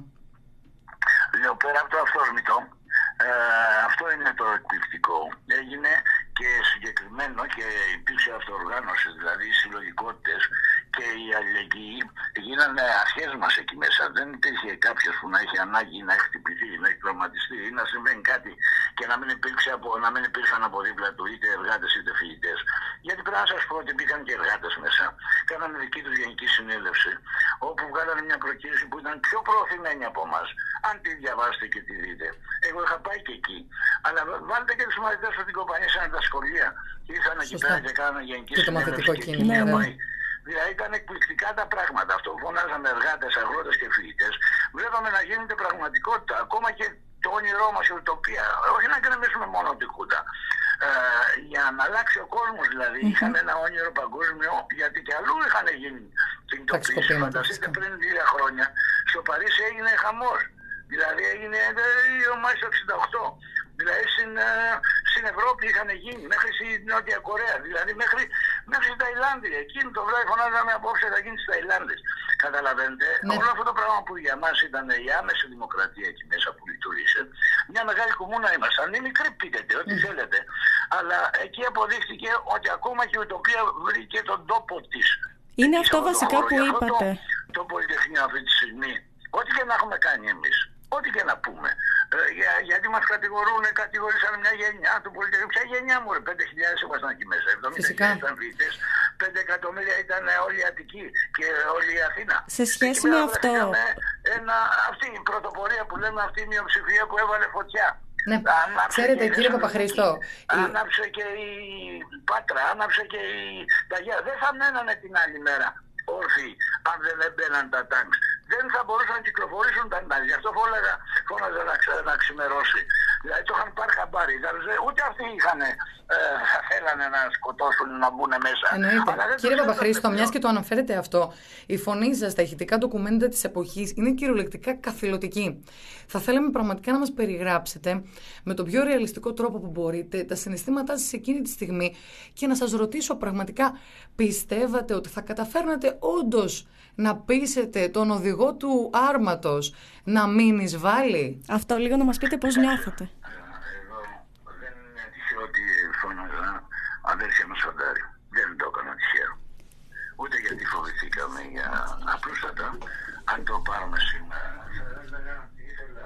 Λέω πέρα από το αυθόρμητο, ε, αυτό είναι το εκπληκτικό. Έγινε και συγκεκριμένο και υπήρξε αυτοοργάνωση, δηλαδή οι συλλογικότητες και οι αλληλεγγύοι γίνανε αρχές μας εκεί μέσα. Δεν υπήρχε κάποιος που να έχει ανάγκη να χτυπηθεί, να έχει τραυματιστεί ή να συμβαίνει κάτι και να μην, υπήρξε από, να μην υπήρχαν από δίπλα του είτε εργάτες είτε φοιτητές. Γιατί πρέπει να σας πω ότι μπήκαν και εργάτες μέσα. Κάνανε δική τους γενική συνέλευση, όπου βγάλανε μια προκήρυξη που ήταν πιο προωθημένη από εμάς. Αν τη διαβάσετε και τη δείτε. Εγώ είχα πάει και εκεί. Αλλά βάλτε και τους μαθητές από την κομπανία σαν τα σχολεία. Και ήρθαν εκεί πέρα και κάνανε γενική και συνέλευση. Το και ναι, ναι. Δηλαδή ήταν εκπληκτικά τα πράγματα. Αυτό που φωνάζαμε εργάτες, αγρότες και φοιτητές. Βλέπαμε να γίνεται πραγματικότητα. Ακόμα και το όνειρό μας, η ουτοπία. Όχι να κρεμίσουμε μόνο τη Χούντα. Ε, για να αλλάξει ο κόσμος δηλαδή. Mm-hmm. Είχαν ένα όνειρο παγκόσμιο, γιατί και αλλού είχαν γίνει κινητοποίηση. Φανταστείτε πριν δύο χρόνια στο Παρίσι έγινε χαμός. Δηλαδή έγινε ο Μάης εξήντα οκτώ. Δηλαδή στην, στην Ευρώπη είχαν γίνει, μέχρι στη Νότια Κορέα, δηλαδή μέχρι, μέχρι στη Ταϊλάνδη. Εκείνη το βράδυ φωνάζαμε απόψε θα γίνει στις Ταϊλάνδες. Καταλαβαίνετε, ναι. Όλο αυτό το πράγμα που για μας ήταν η άμεση δημοκρατία εκεί μέσα που λειτουργήσε. Μια μεγάλη κομμούνα ήμασταν, είναι μικρή πείτε, ό,τι mm. θέλετε. Αλλά εκεί αποδείχθηκε ότι ακόμα και η ουτοπία βρήκε τον τόπο της. Είναι αυτό βασικά που είπατε. Το, το Πολυτεχνείο αυτή τη στιγμή, ό,τι και να έχουμε κάνει εμείς, ό,τι και να πούμε. Ε, για, γιατί μας κατηγορούν, κατηγορήσαν μια γενιά του Πολυτεχνείου. Ποια γενιά μου, ρε, πέντε χιλιάδες ήμασταν εκεί μέσα. εβδομήντα χιλιάδες ήταν φοιτητές, πέντε εκατομμύρια ήταν όλη η Αττική και όλη η Αθήνα. Σε σχέση με αυτό. Ένα, αυτή η πρωτοπορία που λέμε, αυτή η μειοψηφία που έβαλε φωτιά. Ναι, ξέρετε κύριε Παπαχρήστο. Άναψε και η Πάτρα, άναψε και η Ταγιά. Δεν θα μένανε την άλλη μέρα όρθιοι αν δεν έμπαιναν τα τάγκς. Δεν θα μπορούσαν να κυκλοφορήσουν τα τάγκς. Γι' αυτό φώναζα, φώναζα να, ξε, να ξημερώσει. Δηλαδή το είχαν πάρει χαμπάρι. Ούτε αυτοί είχαν, ε, θα θέλανε να σκοτώσουν, να μπουν μέσα. Εννοείται. Κύριε Παπαχρήστο, μιας και το αναφέρετε αυτό, η φωνή σας στα ηχητικά ντοκουμέντα της εποχής είναι κυριολεκτικά καθηλωτική. Θα θέλαμε πραγματικά να μας περιγράψετε με τον πιο ρεαλιστικό τρόπο που μπορείτε τα συναισθήματά σας εκείνη τη στιγμή και να σας ρωτήσω πραγματικά, πιστεύατε ότι θα καταφέρνατε όντως να πείσετε τον οδηγό του άρματος να μην εισβάλλει? Αυτό λίγο να μας πείτε πώς νιώθετε. Εγώ δεν είναι τυχαίο ότι φώναζα αδέρφια μας φαντάρι. Δεν το έκανα τυχαίο. Ούτε γιατί φοβηθήκαμε για απλούστατα. Αν το πάρουμε σήμερα, θα έλεγα ότι ήθελα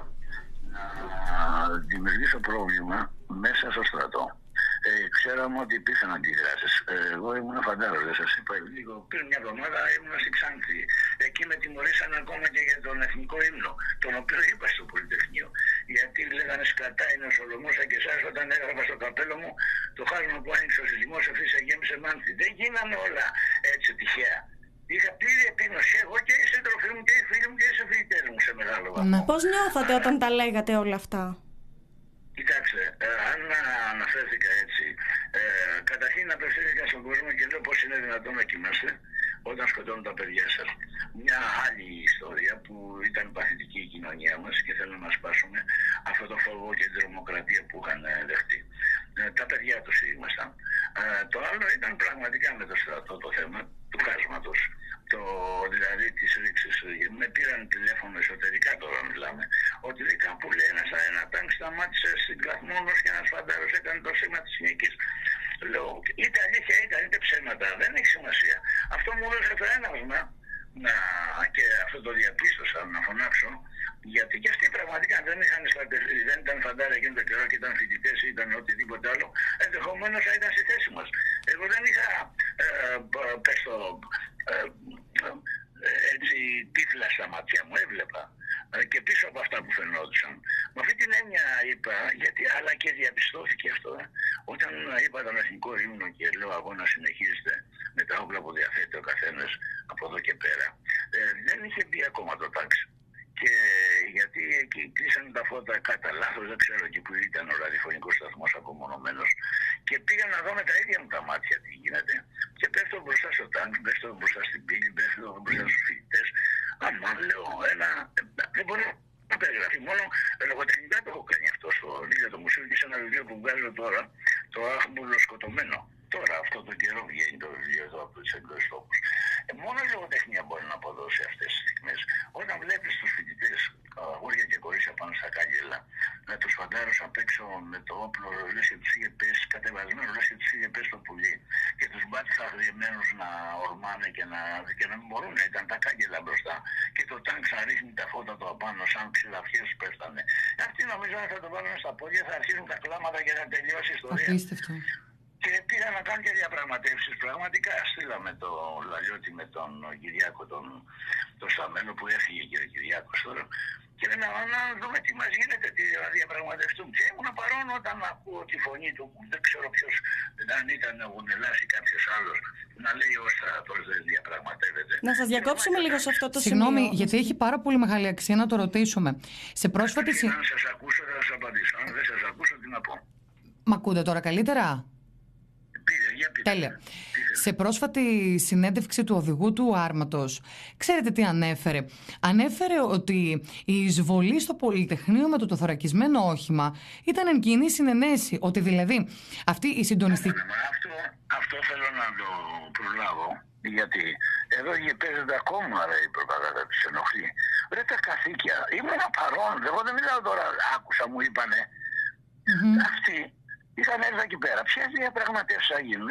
να δημιουργήσω πρόβλημα μέσα στο στρατό. Ε, ξέραμε ότι υπήρχαν αντιδράσεις. Ε, εγώ ήμουν φαντάρος, δεν σας είπα λίγο. Πριν μια εβδομάδα ήμουν στη Ξάνθη. Εκεί με τιμωρήσαν ακόμα και για τον εθνικό ύμνο, τον οποίο είπα στο Πολυτεχνείο. Γιατί λέγανε σκατά είναι ο Σολομός, σαν και εσάς όταν έγραφα στο καπέλο μου το χάσμα που άνοιξε ο σεισμός, ευθύς γέμισε μάνθη. Δεν γίνανε όλα έτσι τυχαία. Είχα πλήρη επίγνωση εγώ και οι σύντροφοι μου και οι φίλοι μου και οι συμφιλητές μου σε μεγάλο βαθμό. Πώς νιώθατε όταν τα λέγατε όλα αυτά? Κοιτάξτε, ε, αν αναφέρθηκα έτσι, ε, καταρχήν απευθύνθηκα στον κόσμο και λέω πώς είναι δυνατόν να κοιμάστε όταν σκοτώνουν τα παιδιά σας. Μια άλλη ιστορία που ήταν παθητική η κοινωνία μας και θέλω να σπάσουμε αυτό το φόβο και την τρομοκρατία που είχαν δεχτεί. Ε, τα παιδιά τους ήμασταν. Ε, το άλλο ήταν πραγματικά με το στρατό το θέμα του χάσματος. το, δηλαδή της ρήξης. Με πήραν τηλέφωνο εσωτερικά, τώρα μιλάμε, ότι λέει κάπου λέει ένας ένα τάγκ σταμάτησε στην Κλαθμόνος και ένας φαντάρος έκανε το σήμα της νίκης. Λέω, είτε αλήθεια είτε, είτε ψέματα, δεν έχει σημασία. Αυτό μου έδωσε το έναυσμα, να, και αυτό το διαπίστωσα, να φωνάξω, γιατί και αυτοί πραγματικά δεν, είχαν στρατευτεί, δεν ήταν φαντάρα εκείνο το καιρό και ήταν φοιτητές ή ήταν οτιδήποτε άλλο, ενδεχομένως θα ήταν στη θέση μας. Εγώ δεν είχα, ε, πες το, ε, ε, έτσι τύφλα στα μάτια μου, έβλεπα και πίσω από αυτά που φαινόντουσαν. Με αυτή την έννοια είπα, γιατί αλλά και διαπιστώθηκε αυτό, ε, όταν είπα τον εθνικό ύμνο και λέω αγώνα συνεχίζεται με τα όπλα που διαθέτει ο καθένας από εδώ και πέρα, ε, δεν είχε μπει ακόμα το τάξη. Και γιατί εκεί κλείσανε τα φώτα κατά λάθος, δεν ξέρω εκεί που ήταν ο ραδιοφωνικός σταθμός απομονωμένος, και πήγα να δω με τα ίδια μου τα μάτια τι γίνεται. Και πέφτω μπροστά στο τάγκ, πέφτω μπροστά στην πύλη, πέφτω μπροστά στους φοιτητές. Άμα λέω ένα. Δεν μπορεί να περιγραφεί. Μόνο λογοτεχνικά το έχω κάνει αυτό στο ίδιο το μουσείο και σε ένα βιβλίο που βγάζω τώρα, το Άχμουλο Σκοτωμένο. Τώρα, αυτό το καιρό βγαίνει το βιβλίο εδώ από τους εκδόσεις Τόπους. Ε, μόνο η λογοτεχνία μπορεί να αποδώσει αυτές τις στιγμές. Όταν βλέπεις τους φοιτητές, αγόρια και κορίτσια πάνω στα κάγκελα, με τους φαντάρους απ' έξω με το όπλο, λες και τους είχε πέσει, κατεβασμένο, λες και τους είχε πέσει το πουλί, και τους μπάτες αγριεμένους να ορμάνε και να, και να μην μπορούν, ήταν τα κάγκελα μπροστά, και το τάγκ θα ρίχνει τα φώτα του απάνω, σαν ξυλαφιές που πέφτανε. Αυτοί νομίζω ότι θα το βάλουν στα πόδια, θα αρχίσουν τα κλάματα και θα τελειώσει η ιστορία. Απίστευτο. Και πήγα να κάνω και διαπραγματεύσεις. Πραγματικά στείλαμε το Λαλιώτη με τον Κυριάκο, τον, τον Σταμένο που έφυγε και ο Κυριάκος τώρα. Και λέμε να δούμε τι μας γίνεται, τι θα διαπραγματευτούμε. Και ήμουν παρόν όταν ακούω τη φωνή του, δεν ξέρω ποιος, αν ήταν ο Γουνελάς ή κάποιος άλλος, να λέει ο στρατός δεν διαπραγματεύεται. Να σας διακόψουμε λίγο σε αυτό το σημείο. Συγγνώμη, γιατί έχει πάρα πολύ μεγάλη αξία να το ρωτήσουμε. Σε πρόσφατη. Αν σας ακούσω θα σας απαντήσω. Αν δεν σας ακούσω τι να πω. Μ' ακούτε τώρα καλύτερα? Τέλεια. Σε πρόσφατη συνέντευξη του οδηγού του άρματος, ξέρετε τι ανέφερε? Ανέφερε ότι η εισβολή στο Πολυτεχνείο με το, το θωρακισμένο όχημα ήταν εν κοινή συνενέση. Ότι δηλαδή αυτή η συντονιστική. Αυτό, αυτό θέλω να το προλάβω. Γιατί εδώ παίζεται ακόμα ρε, η προπαγάνδα της ενοχλεί. Ρε τα καθήκια. Ήμουν παρόν. Εγώ δεν μιλάω τώρα. Άκουσα μου είπανε. Mm-hmm. Αυτοί είχαν έρθει εκεί πέρα. Ποιες διαπραγματεύσεις θα γίνουν?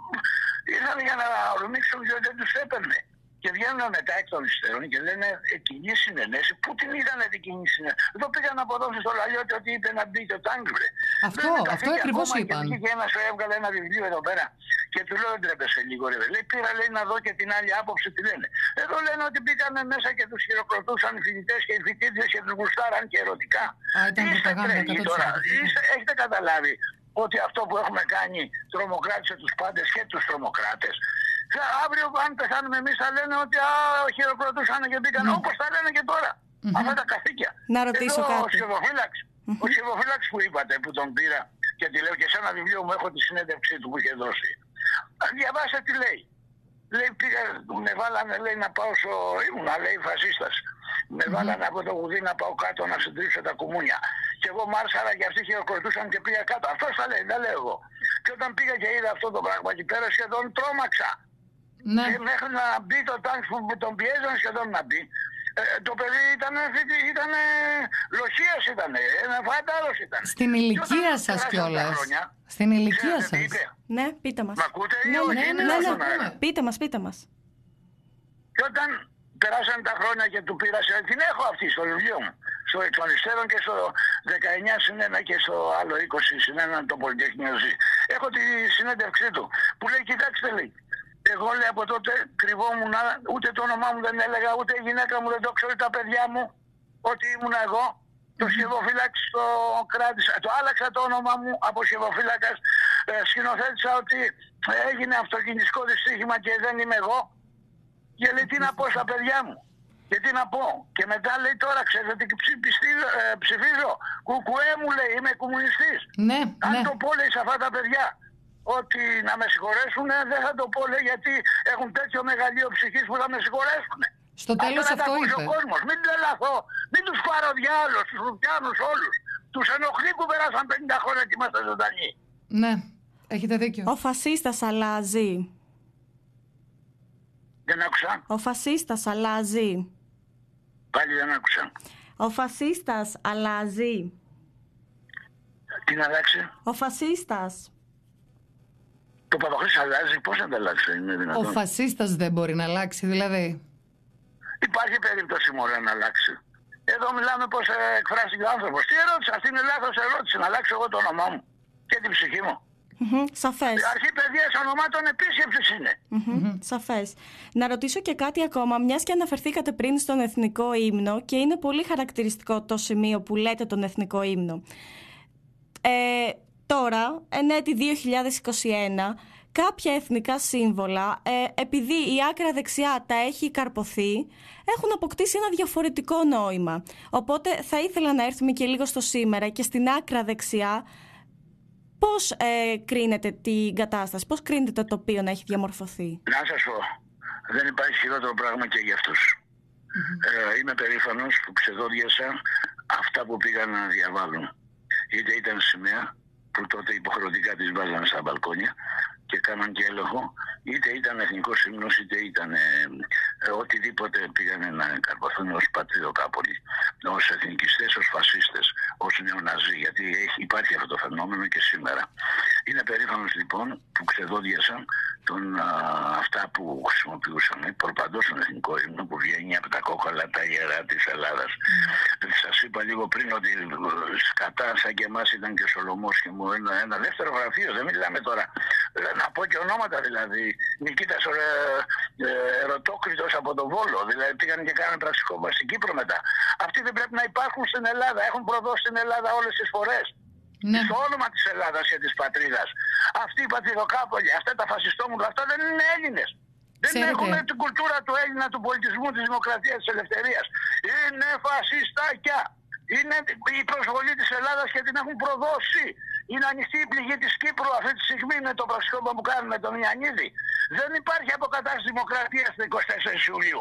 Ήρθαν για να ορμήξουν διότι δεν τους έπαιρνε. Και βγαίνουν μετά εκ των υστέρων και λένε ε, κοινή συνενέση. Πού την είδανε την κοινή συνενέση? Εδώ πήγαν να αποδώσουν στο Λαλιώτη ότι είπε να μπει το τάγκ. Αυτό, αυτό ακριβώς είπαν. Και βγήκε ένας, έβγαλε ένα βιβλίο εδώ πέρα και του λέω ντρέπεσαι λίγο ρε. Λέει πήρα λέει να δω και την άλλη άποψη τι λένε. Εδώ λένε ότι μπήκανε μέσα και τους χειροκροτούσαν οι φοιτητές και οι φοιτήτες και τους γουστάραν και ερωτικά. Α, ήταν τρέχει τώρα. Είστε, έχετε καταλάβει ότι αυτό που έχουμε κάνει τρομοκράτησε τους πάντες και τους τρομοκράτες. Αύριο αν πεθάνουμε εμείς θα λένε ότι α, χειροκροτούσαν και μπήκαν mm. όπως τα λένε και τώρα. Mm-hmm. Αυτά τα καθήκια. Να ρωτήσω εδώ, κάτι. Ο Σεβοφύλαξ, mm-hmm. ο Σεβοφύλαξ που είπατε που τον πήρα και τη λέω και σε ένα βιβλίο μου έχω τη συνέντευξή του που είχε δώσει. Διαβάστε τι λέει. Λέει πήγα, με βάλανε λέει να πάω στο ήμουνα λέει φασίστας. Με mm-hmm. βάλανε από το γουδί να πάω κάτω να συντρίψω τα κουμούνια. Και εγώ μάρσαρα και αυτοί χειροκροτούσαν και πήγα κάτω. Αυτό θα λέει, δεν λέω εγώ. Και όταν πήγα και είδα αυτό το πράγμα εκεί πέρα σχεδόν τρόμαξα. Ναι. Και μέχρι να μπει το τάγκ που τον πιέζαν σχεδόν να μπει, ε, το παιδί ήταν, ήταν λοχίας ήταν, ένα φάνταρος ήταν. Στην ηλικία σας κιόλας. Στην ηλικία σας. Ναι, πείτε μας. Μ' ακούτε ή ναι, όχι? Ναι, ναι, ναι, ναι, ναι. Πείτε μας, πείτε μας. Και όταν περάσαν τα χρόνια και του πήρα, την έχω αυτή στο βιβλίο μου, στο εκ των υστέρων και στο δεκαεννιά συν ένα και στο άλλο είκοσι συν ένα το Πολυτεχνείο ζει. Έχω τη συνέντευξή του που λέει κοιτάξτε λέει. Εγώ λέει από τότε κρυβόμουν, ούτε το όνομά μου δεν έλεγα, ούτε η γυναίκα μου δεν το ξέρω, τα παιδιά μου, ότι ήμουν εγώ. Το Σεβοφύλαξ το κράτησα, το άλλαξα το όνομά μου από Σεβοφύλακας, ε, σκηνοθέτησα ότι έγινε αυτοκινητικό δυστύχημα και δεν είμαι εγώ. Και λέει τι να πω στα παιδιά μου. Και τι να πω. Και μετά λέει τώρα ξέρετε τι ψηφίζω, ε, ψηφίζω. Κουκουέ μου λέει είμαι κομμουνιστής. Ναι, αν ναι. το πω λέει σε αυτά τα παιδιά ότι να με συγχωρέσουν δεν θα το πω λέει γιατί έχουν τέτοιο μεγαλείο ψυχής που θα με συγχωρέσουν. Στο τέλος αυτό είπε. Ο κόσμος. Μην τρελαθώ, μην τους πάρω διάλος, τους Ρουφιάνους όλους. Τους ενοχλεί που περάσαν πενήντα χρόνια και είμαστε ζωντανοί. Ναι, έχετε δίκιο. Ο φασίστας αλλάζει. Δεν άκουσα. Ο φασίστας αλλάζει. Πάλι δεν άκουσα. Ο φασίστας αλλάζει. Τι να αλλάξει? Ο φασίστας. Το Παπαχρήστος αλλάζει, πώς να τα αλλάξει, είναι Ο δυνατόν? φασίστας δεν μπορεί να αλλάξει, δηλαδή. Υπάρχει περίπτωση μωρέ να αλλάξει. Εδώ μιλάμε πώς ε, εκφράστηκε ο άνθρωπος. Τι ερώτηση, αυτή είναι λάθος ερώτηση, να αλλάξω εγώ το όνομά μου και την ψυχή μου. Mm-hmm, σαφές. Αρχή παιδείας ονομάτων επίσκεψης είναι. Mm-hmm, mm-hmm. Σαφές. Να ρωτήσω και κάτι ακόμα, μιας και αναφερθήκατε πριν στον εθνικό ύμνο και είναι πολύ χαρακτηριστικό το σημείο που λέτε τον εθνικό ύμνο. Ε, τώρα, εν έτη δύο χιλιάδες είκοσι ένα, κάποια εθνικά σύμβολα, ε, επειδή η άκρα δεξιά τα έχει καρποθεί, έχουν αποκτήσει ένα διαφορετικό νόημα. Οπότε θα ήθελα να έρθουμε και λίγο στο σήμερα και στην άκρα δεξιά. Πώς ε, κρίνετε την κατάσταση, πώς κρίνετε το τοπίο να έχει διαμορφωθεί? Να σας πω, δεν υπάρχει χειρότερο πράγμα και για αυτούς. Mm-hmm. Ε, είμαι περήφανος που ξεδόριασαν αυτά που πήγαν να διαβάλουν. Είτε ήταν σημαία που τότε υποχρεωτικά τις βάζανε στα μπαλκόνια και κάναν και έλεγχο, είτε ήταν εθνικός ύμνος, είτε ήταν ε, ε, οτιδήποτε πήγανε να καρποθούν ως πατριδοκάπολοι, ως εθνικιστές, ως φασίστες, ως νεοναζί, γιατί έχει, υπάρχει αυτό το φαινόμενο και σήμερα. Είναι περήφανος λοιπόν που ξεδόδιασαν τον, α, αυτά που χρησιμοποιούσαν προπαντός στον εθνικό ύμνο που βγαίνει από τα κόκκαλα τα ιερά της Ελλάδας. Mm. Σας είπα λίγο πριν ότι κατά σαν και εμάς ήταν και ο Σολομός και μου ένα, ένα δεύτερο γραφείο, δεν μιλάμε τώρα. Να πω και ονόματα δηλαδή. Νικήτας ε, ε, Ερωτόκριτος από τον Βόλο, δηλαδή πήγαν και κάναν πραξικόπημα στην Κύπρο μετά. Αυτοί δεν πρέπει να υπάρχουν στην Ελλάδα, έχουν προδώσει στην Ελλάδα όλες τις φορές. Ναι. Στο όνομα της Ελλάδας και της πατρίδας. Αυτοί οι πατριδοκάπολοι, αυτά τα φασιστόμουλα, αυτά δεν είναι Έλληνες. Δεν έχουν την κουλτούρα του Έλληνα, του πολιτισμού, της δημοκρατίας, της ελευθερίας. Είναι φασιστάκια. Είναι η προσβολή της Ελλάδας και την έχουν προδώσει. Είναι ανοιχτή η πληγή της Κύπρου αυτή τη στιγμή με το πραξικόπημα που κάνουμε με τον Ιαννίδη. Δεν υπάρχει αποκατάσταση δημοκρατίας στις εικοστή τέταρτη Ιουλίου.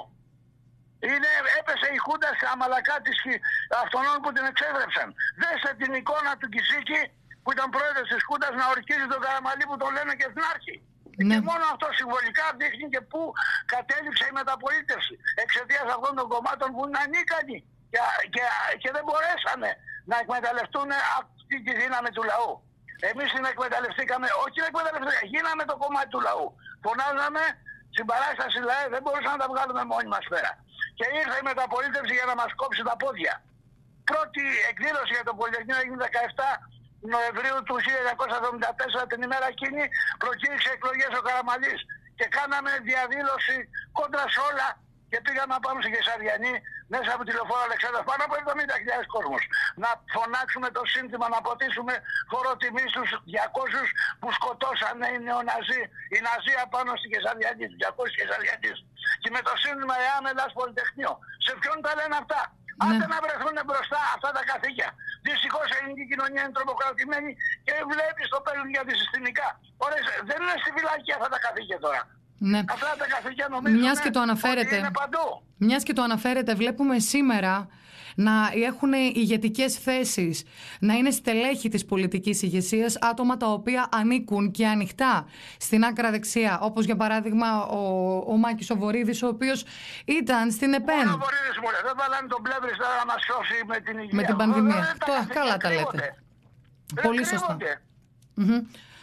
Είναι, έπεσε η Χούντα στα μαλακά της αυτών που την εξέδρεψαν. Δέστε την εικόνα του Κισίκη που ήταν πρόεδρος της Χούντας να ορκίζει τον Καραμαλή που τον λένε και εθνάρχη. Ναι. Και μόνο αυτό συμβολικά δείχνει και πού κατέληξε η μεταπολίτευση. Εξαιτίας αυτών των κομμάτων που είναι ανίκανοι και, και, και δεν μπορέσανε να εκμεταλλευτούν αυτή τη δύναμη του λαού. Εμείς την εκμεταλλευτήκαμε, όχι να εκμεταλλευτήκαμε, γίναμε το κομμάτι του λαού. Φωνάζαμε στην παράσταση ΛΑΕ, δεν μπορούσαμε να τα βγάλουμε μόνοι μας πέρα. Και ήρθε η μεταπολίτευση για να μας κόψει τα πόδια. Πρώτη εκδήλωση για το Πολυτεχνείο έγινε δεκαεφτά Νοεμβρίου του χίλια εννιακόσια εβδομήντα τέσσερα, την ημέρα εκείνη προκήρυξε εκλογές ο Καραμαλής και κάναμε διαδήλωση κόντρα σε όλα και πήγαμε να πάμε στην Κεσαριανή μέσα από τη λεωφόρο Αλεξάνδρας, πάνω από εβδομήντα χιλιάδες κόσμος, να φωνάξουμε το σύνθημα, να αποτίσουμε χώρο τιμή στους διακόσιους που σκοτώσανε οι νεοναζί, οι ναζί απάνω στην Κεσαριανή, τους διακόσιους Κεσαριανής. Και με το σύνθημα ΕΑΜ Ελλάς Πολυτεχνείο. Σε ποιον τα λένε αυτά? Ναι. Άντε να βρεθούν μπροστά αυτά τα καθήκια. Δυστυχώς η ελληνική κοινωνία είναι τρομοκρατημένη και βλέπεις το παίρνουν για τη συστημικά. Ωραία, δεν είναι στη φυλακή αυτά τα καθήκια τώρα. Ναι. Αυτά τα καθήκια νομίζουν Μιας και το αναφέρετε, είναι παντού. Μιας και το αναφέρετε, βλέπουμε σήμερα να έχουν ηγετικές θέσεις, να είναι στελέχη της πολιτικής ηγεσίας άτομα τα οποία ανήκουν και ανοιχτά στην άκρα δεξιά, όπως για παράδειγμα ο, ο Μάκης ο Βορίδης, ο οποίος ήταν στην ΕΠΕΝ. Μόνο ο Βορίδης μου λέει, δεν βάλανε τον Πλεύρης τώρα να μας σώσει με την υγεία. Με την πανδημία. Το, το, καλά τα λέτε. Πολύ σωστά. Mm-hmm.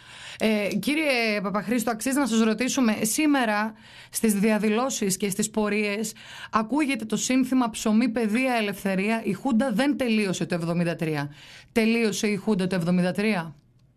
Ε, κύριε Παπαχρήστο, αξίζει να σας ρωτήσουμε, σήμερα στις διαδηλώσεις και στις πορείες ακούγεται το σύνθημα ψωμί, παιδεία, ελευθερία. Η Χούντα δεν τελείωσε το εβδομήντα τρία. Τελείωσε η Χούντα το εβδομήντα τρία.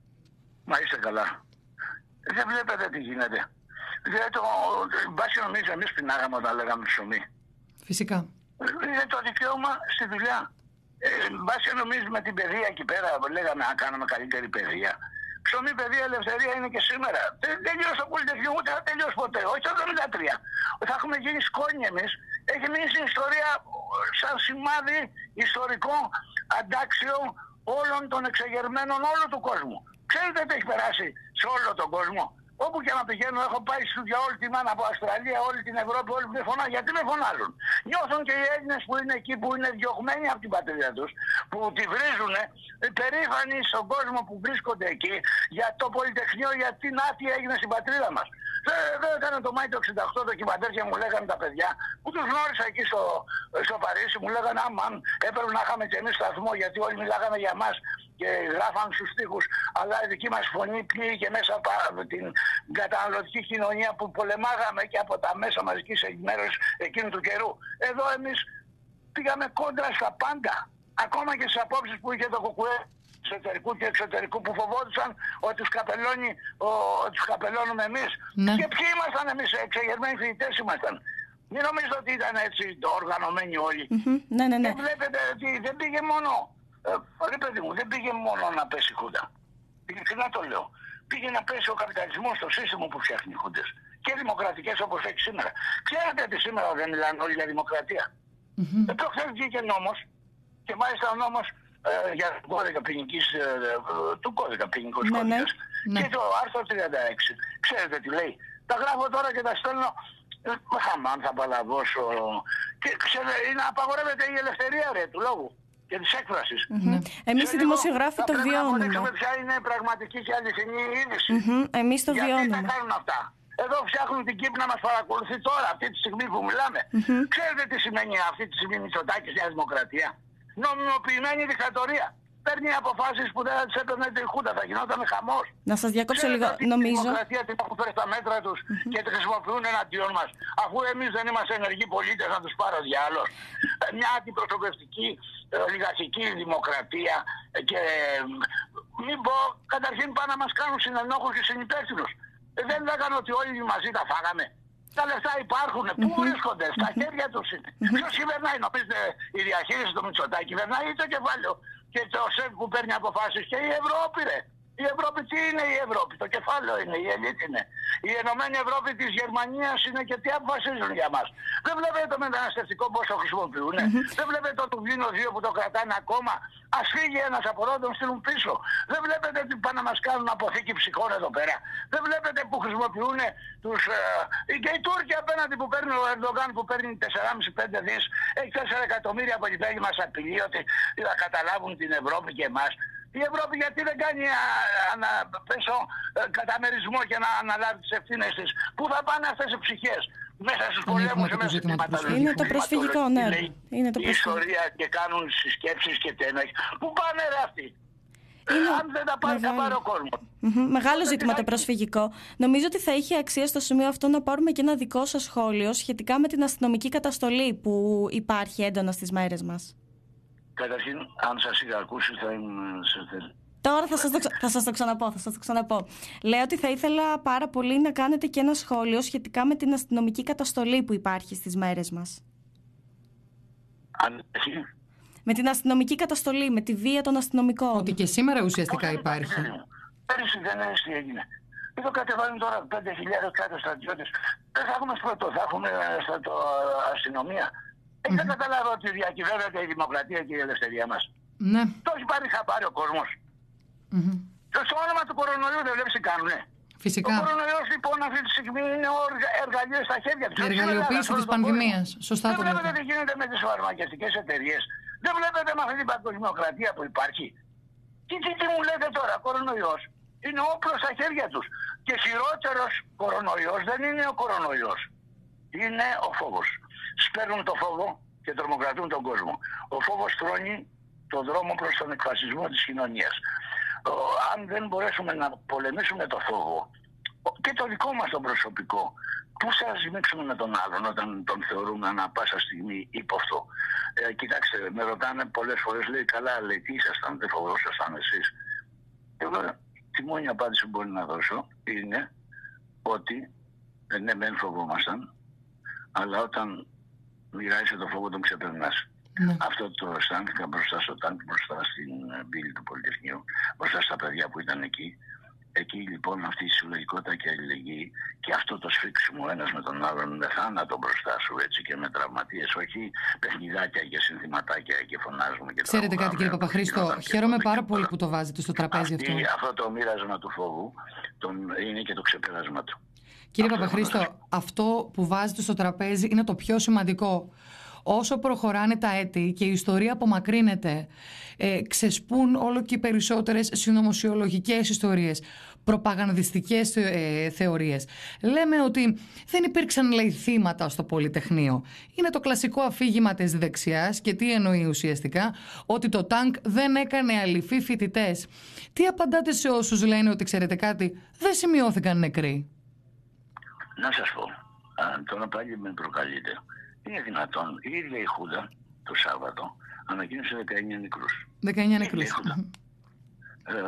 Μα είστε καλά. Δεν βλέπετε τι γίνεται. Δεν το μπάσει νομίζω εμείς πεινάγαμε όταν λέγαμε ψωμί. Φυσικά. Είναι το δικαίωμα στη δουλειά. Ε, μπάσει νομίζει με την παιδεία εκεί πέρα λέγαμε να κάνουμε καλύτερη παιδεία. Ψωμί, παιδεία, ελευθερία είναι και σήμερα. Δεν τελειώσει το Πολυτεχνείο, ούτε θα τελειώσει ποτέ. Όχι το εβδομήντα τρία. Θα έχουμε γίνει σκόνοι εμείς. Έχει μείνει στην ιστορία σαν σημάδι ιστορικό αντάξιο όλων των εξεγερμένων όλου του κόσμου. Ξέρετε τι έχει περάσει σε όλο τον κόσμο? Όπου και να πηγαίνω, έχω πάει για όλη τη μάνα από Αυστραλία, όλη την Ευρώπη, όλοι που δεν φωνάζουν. Γιατί δεν φωνάζουν? Νιώθουν και οι Έλληνες που είναι εκεί, που είναι διωγμένοι από την πατρίδα τους, που τη βρίζουν, περήφανοι στον κόσμο που βρίσκονται εκεί, για το Πολυτεχνείο, γιατί να τι έγινε στην πατρίδα μας. Δεν έκανε το Μάη το εξήντα οκτώ ντοκιμαντέρ και μου λέγανε τα παιδιά που τους γνώρισα εκεί στο, στο Παρίσι, μου λέγανε αμάν έπρεπε να είχαμε και εμείς σταθμό γιατί όλοι μιλάγανε για μας και γράφαν στους τοίχους, αλλά η δική μας φωνή πνίγηκε μέσα από την καταναλωτική κοινωνία που πολεμάγαμε και από τα μέσα μαζικής ενημέρωσης εκείνου του καιρού. Εδώ εμείς πήγαμε κόντρα στα πάντα, ακόμα και στις απόψεις που είχε το ΚΚΕ εσωτερικού και εξωτερικού που φοβόντουσαν ότι τους, καπελώνει, ο, τους καπελώνουμε εμείς. Ναι. Και ποιοι ήμασταν εμείς, εξεγερμένοι φοιτητές ήμασταν. Μην νομίζω ότι ήταν έτσι οργανωμένοι όλοι. Mm-hmm. Ναι, ναι, ναι. Και βλέπετε ότι δεν πήγε μόνο, ε, ρε παιδί μου, δεν πήγε μόνο να πέσει η Χούντα. Ειλικρινά το λέω. Πήγε να πέσει ο καπιταλισμός στο σύστημα που φτιάχνει οι Χούντες. Και δημοκρατικές όπως έχει σήμερα. Ξέρετε ότι σήμερα δεν μιλάνε όλοι για δημοκρατία. Mm-hmm. Ε, προχθές βγήκε νόμος και μάλιστα ο νόμος ε, για τον κώδικα ποινικής, ε, του κώδικα ποινικός ναι, κώδικας. Ναι. Και το άρθρο τριάντα έξι. Ξέρετε τι λέει. Τα γράφω τώρα και τα στέλνω. Χαμάν θα παλαβώσω. Και ξέρετε, είναι απαγορεύεται η ελευθερία ρε, του λόγου και της έκφρασης. Mm-hmm. Εμείς οι δημοσιογράφοι το βιώνουμε. Θα πρέπει να ποια είναι πραγματική και αληθινή είδηση. Mm-hmm. Εμείς το γιατί βιώνουμε. Γιατί τα κάνουν αυτά. Εδώ φτιάχνουν την Κύπρο να μας παρακολουθεί τώρα, αυτή τη στιγμή που μιλάμε. Mm-hmm. Ξέρετε τι σημαίνει αυτή τη στιγμή Μητσοτάκης Νέα Δημοκρατία. Νομιμοποιημένη δικτατορία. Παίρνει αποφάσεις που δεν θα τις έπαιρνε η Χούντα, θα γινόταν χαμός. Να σας διακόψω Ξέρετε λίγο. ότι Νομίζω. Η δημοκρατία την έχουν φέρει στα μέτρα τους mm-hmm. και τη χρησιμοποιούν εναντίον μας. Αφού εμείς δεν είμαστε ενεργοί πολίτες να τους πάρει ο διάλογος. Μια αντιπροσωπευτική ολιγαρχική δημοκρατία και μην πω καταρχήν πάνε να μας κάνουν συνενόχους και συνυπεύθυνους. Δεν λέγανε ότι όλοι μαζί τα φάγαμε. Τα λεφτά υπάρχουν. Πού mm-hmm. βρίσκονται, στα mm-hmm. χέρια τους είναι. Mm-hmm. Ποιος κυβερνάει, νομίζετε η διαχείριση του Μητσοτάκη κυβερνάει ή το κεφάλαιο και το ΣΕΒ που παίρνει αποφάσεις και η Ευρώπη ρε. Η Ευρώπη τι είναι η Ευρώπη, το κεφάλαιο είναι, η ελίτ είναι. Η Ενωμένη Ευρώπη της Γερμανίας είναι και τι αποφασίζουν για μας. Δεν βλέπετε το μεταναστευτικό πώς το χρησιμοποιούν. Mm-hmm. Δεν βλέπετε το Δουβλίνο δύο που το κρατάνε ακόμα. Ας φύγει ένας από εδώ, τον στείλουν πίσω. Δεν βλέπετε τι πάνε να μας κάνουν αποθήκη ψυχών εδώ πέρα. Δεν βλέπετε που χρησιμοποιούν τους... Ε, και οι Τούρκοι απέναντι που παίρνει ο Ερντογάν που παίρνει τέσσερα κόμμα πέντε δις, έχει τέσσερα εκατομμύρια από την πέλη μας απειλεί ότι θα καταλάβουν την Ευρώπη και εμάς. Η Ευρώπη γιατί δεν κάνει α, ανα, πέσω, ε, καταμερισμό και να αναλάβει τις ευθύνες της. Πού θα πάνε αυτές οι ψυχές μέσα στους πολέμους, μέσα στις κλιματολογικές. Είναι το προσφυγικό, ναι. Είναι το η ιστορία και κάνουν συσκέψεις και τέναχοι. Πού πάνε ρε αυτοί. Είναι... Αν δεν τα πάρει, θα πάρει ο κόσμος. Mm-hmm. Μεγάλο Τότε ζήτημα το προσφυγικό. Νομίζω ότι θα είχε αξία στο σημείο αυτό να πάρουμε και ένα δικό σας σχόλιο σχετικά με την αστυνομική καταστολή που υπάρχει έντονα στις μέρες μας. Καταρχήν, αν σας είχα ακούσει θα ήμουν σε θέλει. Τώρα θα σας, το, θα σας το ξαναπώ, θα σας το ξαναπώ. Λέω ότι θα ήθελα πάρα πολύ να κάνετε και ένα σχόλιο σχετικά με την αστυνομική καταστολή που υπάρχει στις μέρες μας. Αν εσύ. Με την αστυνομική καταστολή, με τη βία των αστυνομικών. Ότι και σήμερα ουσιαστικά Όχι, υπάρχει. Πέρυσι δεν είναι τι έγινε. Εδώ κατεβάζουν τώρα πέντε χιλιάδες κάτω στρατιώτες. Δεν θα έχουμε στρατό, θα έχουμε στρατό αστυνομία. Έχετε mm-hmm. καταλάβει ότι διακυβεύεται η δημοκρατία και η ελευθερία μας. Ναι. Το έχει πάρει χαμπάρι ο κόσμος. Mm-hmm. Και στο όνομα του κορονοϊού δεν βλέπεις τι κάνουνε. Φυσικά. Ο κορονοϊός λοιπόν αυτή τη στιγμή είναι εργαλείο στα χέρια τους. Η εργαλειοποίηση της πανδημίας. Σωστά το λέτε. Δεν βλέπετε τι γίνεται με τις φαρμακευτικές εταιρείες. Δεν βλέπετε με αυτή την παγκοσμιοκρατία που υπάρχει. Τι, τι, τι μου λέτε τώρα, κορονοϊός. Είναι όπλο στα χέρια τους. Και χειρότερος κορονοϊός δεν είναι ο κορονοϊός. Είναι ο φόβος. Σπέρνουν το φόβο και τρομοκρατούν τον κόσμο. Ο φόβος τρώνει τον δρόμο προς τον εκφασισμό της κοινωνίας. Αν δεν μπορέσουμε να πολεμήσουμε το φόβο και το δικό μας το προσωπικό, πού θα ζημίξουμε με τον άλλον όταν τον θεωρούμε ανά πάσα στιγμή ύποπτο. Ε, κοιτάξτε, με ρωτάνε πολλές φορές, λέει καλά, λέει τι ήσασταν, δεν φοβόσασταν εσείς. Εγώ τη μόνη απάντηση που μπορεί να δώσω είναι ότι ναι, μεν φοβόμασταν, αλλά όταν μοιράζεσαι το φόβο τον ξεπερνάς. Ναι. Αυτό το αισθάνθηκα μπροστά στο τάγκ, μπροστά στην πύλη του Πολυτεχνείου, μπροστά στα παιδιά που ήταν εκεί. Εκεί λοιπόν αυτή η συλλογικότητα και η αλληλεγγύη και αυτό το σφίξιμο ένας με τον άλλον με θάνατο μπροστά σου έτσι και με τραυματίες, όχι παιχνιδάκια και συνθηματάκια και φωνάζουμε και Ξέρετε κάτι κύριε Παπαχρήστο, χαίρομαι πάρα πολύ που το βάζετε στο τραπέζι αυτή, αυτό. Αυτό το μοίρασμα του φόβου τον, είναι και το ξεπέρασμα του. Κύριε Παπαχρήστο, αυτό που βάζετε στο τραπέζι είναι το πιο σημαντικό. Όσο προχωράνε τα έτη και η ιστορία απομακρύνεται, ε, ξεσπούν όλο και περισσότερες συνωμοσιολογικές ιστορίες. προπαγανδιστικές ε, θεωρίες. Λέμε ότι δεν υπήρξαν, λέει, θύματα στο Πολυτεχνείο. Είναι το κλασικό αφήγημα της δεξιάς και τι εννοεί ουσιαστικά? Ότι το τάγκ δεν έκανε αληφή φοιτητές. Τι απαντάτε σε όσους λένε ότι, ξέρετε κάτι, δεν σημειώθηκαν νεκροί? Να σας πω, α, τώρα πάλι με προκαλείτε. Είναι δυνατόν η ίδια η Χούντα το Σάββατο ανακοίνωσε δεκαεννιά νεκρούς. δεκαεννιά νεκρούς. Ε,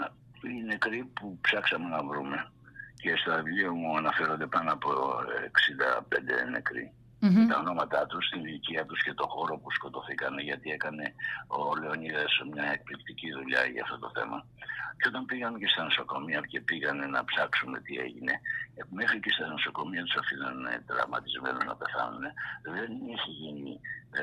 οι νεκροί που ψάξαμε να βρούμε, και στο βιβλίο μου αναφέρονται πάνω από εξήντα πέντε νεκροί. Mm-hmm. Τα ονόματά τους, την ηλικία τους και το χώρο που σκοτωθήκαν, γιατί έκανε ο Λεωνίδας μια εκπληκτική δουλειά για αυτό το θέμα. Και όταν πήγαν και στα νοσοκομεία και πήγαν να ψάξουμε τι έγινε, μέχρι και στα νοσοκομεία τους αφήναν τραυματισμένους να πεθάνουν, δεν είχε γίνει ε,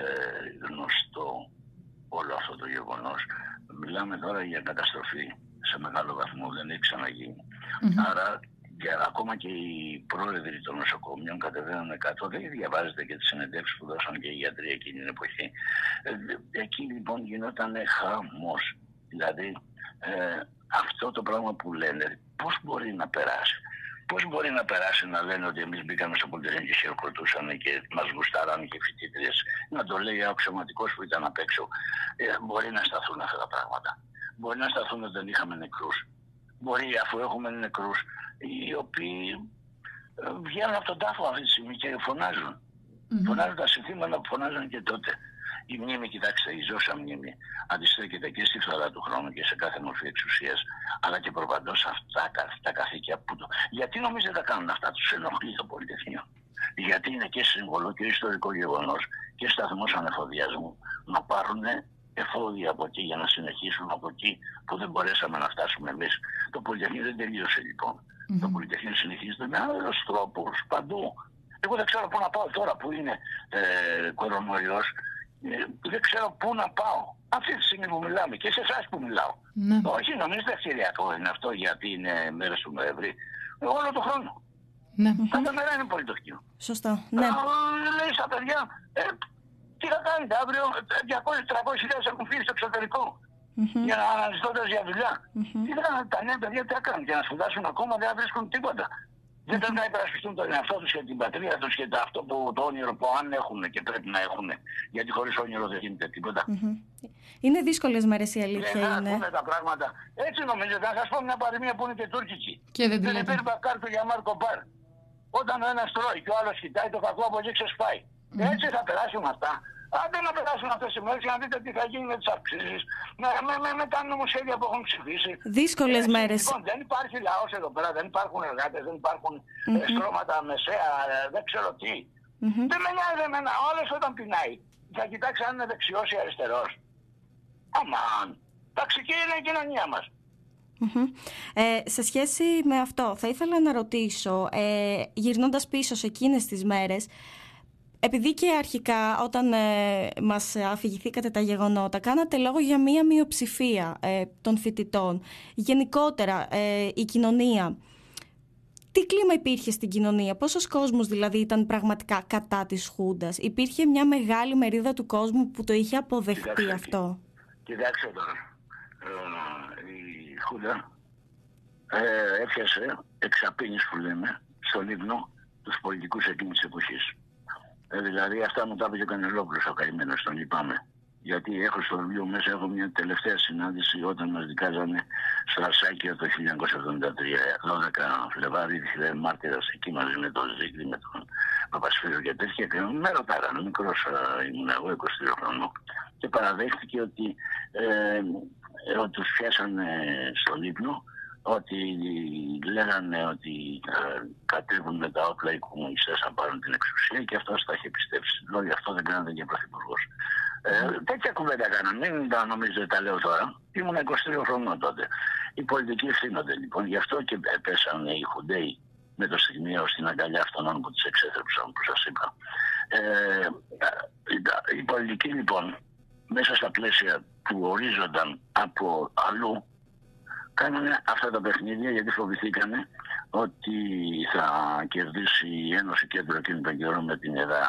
γνωστό όλο αυτό το γεγονός. Μιλάμε τώρα για καταστροφή σε μεγάλο βαθμό, δεν έχει ξαναγίνει. Mm-hmm. Άρα και ακόμα και οι πρόεδροι των νοσοκομείων κατεβαίνουν κάτω. Δεν διαβάζετε και τις συνεντεύξεις που δώσαν και οι γιατροί εκείνη την εποχή. Ε, εκεί λοιπόν γινόταν χαμός. Δηλαδή ε, αυτό το πράγμα που λένε, πώς μπορεί να περάσει? Πώς μπορεί να περάσει να λένε ότι εμείς μπήκαμε στο Πολυτεχνείο και χειροκροτούσαν και μας γουστάραν και οι φοιτήτριες? Να το λέει ο αξιωματικός που ήταν απ' έξω. Ε, μπορεί να σταθούν αυτά τα πράγματα. Μπορεί να σταθούν ότι δεν είχαμε νεκρούς. Μπορεί, αφού έχουμε νεκρούς, οι οποίοι ε, βγαίνουν από τον τάφο αυτή τη στιγμή και φωνάζουν. Mm-hmm. Φωνάζουν τα συνθήματα που φωνάζουν και τότε. Η μνήμη, κοιτάξτε, η ζώσα μνήμη αντιστρέφεται και στη φθορά του χρόνου και σε κάθε μορφή εξουσίας, αλλά και προπαντός αυτά τα καθήκια που το. Γιατί νομίζετε τα κάνουν αυτά? Τους ενοχλεί το Πολυτεχνείο? Γιατί είναι και σύμβολο και ιστορικό γεγονός και σταθμός ανεφοδιασμού να πάρουν εφόδια από εκεί για να συνεχίσουν από εκεί που δεν μπορέσαμε να φτάσουμε εμείς. Το Πολυτεχνείο δεν τελείωσε λοιπόν. Mm-hmm. Το Πολυτεχνείο συνεχίζεται με άλλους τρόπους παντού. Εγώ δεν ξέρω πού να πάω τώρα που είναι ε, κορονοϊός. Ε, δεν ξέρω πού να πάω. Αυτή τη στιγμή που μιλάμε και σε εσάς που μιλάω. Mm-hmm. Όχι, νομίζετε ευθυριακό είναι αυτό γιατί είναι μέρες του Νοεμβρή? Όλο το χρόνο. Mm-hmm. Κάθε μέρα είναι Πολυτεχνείο. Σωστά. Ναι. Ε, λέει στα παιδιά, ε, τι θα κάνετε αύριο? διακόσιες με τριακόσιες χιλιάδες έχουν φύγει στο εξωτερικό mm-hmm. για να αναζητώντας για δουλειά. Mm-hmm. Τι θα κάνουν τα νέα παιδιά, τι θα κάνουν? Για να σπουδάσουν ακόμα δεν βρίσκουν τίποτα. Mm-hmm. Δεν πρέπει να υπερασπιστούν τον εαυτό τους και την πατρίδα τους και το, αυτό που, το όνειρο που αν έχουν και πρέπει να έχουν. Γιατί χωρίς όνειρο δεν γίνεται τίποτα. Mm-hmm. Είναι δύσκολες μέρες η αλήθεια. Δεν είναι. ακούμε τα πράγματα. Έτσι νομίζετε? Να σας πω μια παροιμία που είναι και τουρκική. Και δεν δεν υπήρχε μπακάρτου για Μάρκο Πάρ. Όταν ο ένας τρώει και ο άλλος κοιτάει, το κακό από εκεί ξεσπάει. Mm-hmm. Έτσι θα περάσουν αυτά. Άντε να περάσουν αυτές οι μέρες για να δείτε τι θα γίνει με τις αυξήσεις, με, με, με, με τα νομοσχέδια που έχουν ψηφίσει. Δύσκολες Έτσι, μέρες. Λοιπόν, δεν υπάρχει λαός εδώ πέρα, δεν υπάρχουν εργάτες, δεν υπάρχουν mm-hmm. στρώματα μεσαία, δεν ξέρω τι. Mm-hmm. Δεν με νοιάζει εμένα, όλες όταν πεινάει. Θα κοιτάξει αν είναι δεξιός ή αριστερός. Αμάν, ταξική είναι η κοινωνία μας. Mm-hmm. Ε, σε σχέση με αυτό, θα ήθελα να ρωτήσω, ε, γυρνώντας πίσω σε εκείνες τις μέρες, επειδή και αρχικά όταν ε, μας αφηγηθήκατε τα γεγονότα κάνατε λόγο για μία μειοψηφία ε, των φοιτητών, γενικότερα ε, η κοινωνία, τι κλίμα υπήρχε στην κοινωνία, πόσος κόσμος δηλαδή ήταν πραγματικά κατά της Χούντας? Υπήρχε μια μεγάλη μερίδα του κόσμου που το είχε αποδεχτεί? Κοιτάξτε, αυτό κοιτάξτε τώρα, ε, η Χούντα ε, έφτιασε εξαπίνεις που λέμε στο Λίβνο τους πολιτικούς εκείνης της εποχής. Ε, δηλαδή αυτά μου τα είπε και ο Κανελόπουλος ο καημένος, τον λυπάμαι. Γιατί έχω στο βιβλίο μέσα, έχω μια τελευταία συνάντηση όταν μας δικάζανε στο Αρσάκιο το χίλια εννιακόσια εβδομήντα τρία, δώδεκα Φλεβάρι, μάρτυρας εκεί μαζί με τον Ζήκλη, με τον Παπασφύριο και τέτοια. Και με ρωτάγανε, μικρός ήμουν εγώ, είκοσι τρία χρονών. Και παραδέχτηκε ότι ε, ε, τους πιάσανε στο Λίπνο, ότι λέγανε ότι ε, κατέβουν με τα όπλα οι κομμουνιστές να πάρουν την εξουσία και αυτός τα είχε πιστέψει. Λόγια αυτό δεν κάνατε και πρωθυπουργός. Ε, τέτοια κουβέντα κάνανε, μην τα νομίζετε τα λέω τώρα. Ήμουν είκοσι τρία χρονών τότε. Οι πολιτικοί ευθύνονται λοιπόν, γι' αυτό και πέσανε οι Χουντέοι με το στιγμίο στην αγκαλιά αυτών που τις εξέθρεψαν, που σας είπα. Ε, οι πολιτικοί λοιπόν μέσα στα πλαίσια που ορίζονταν από αλλού κάνανε αυτά τα παιχνίδια γιατί φοβηθήκανε ότι θα κερδίσει η Ένωση Κέντρο εκείνη τον καιρό με την ΕΔΑ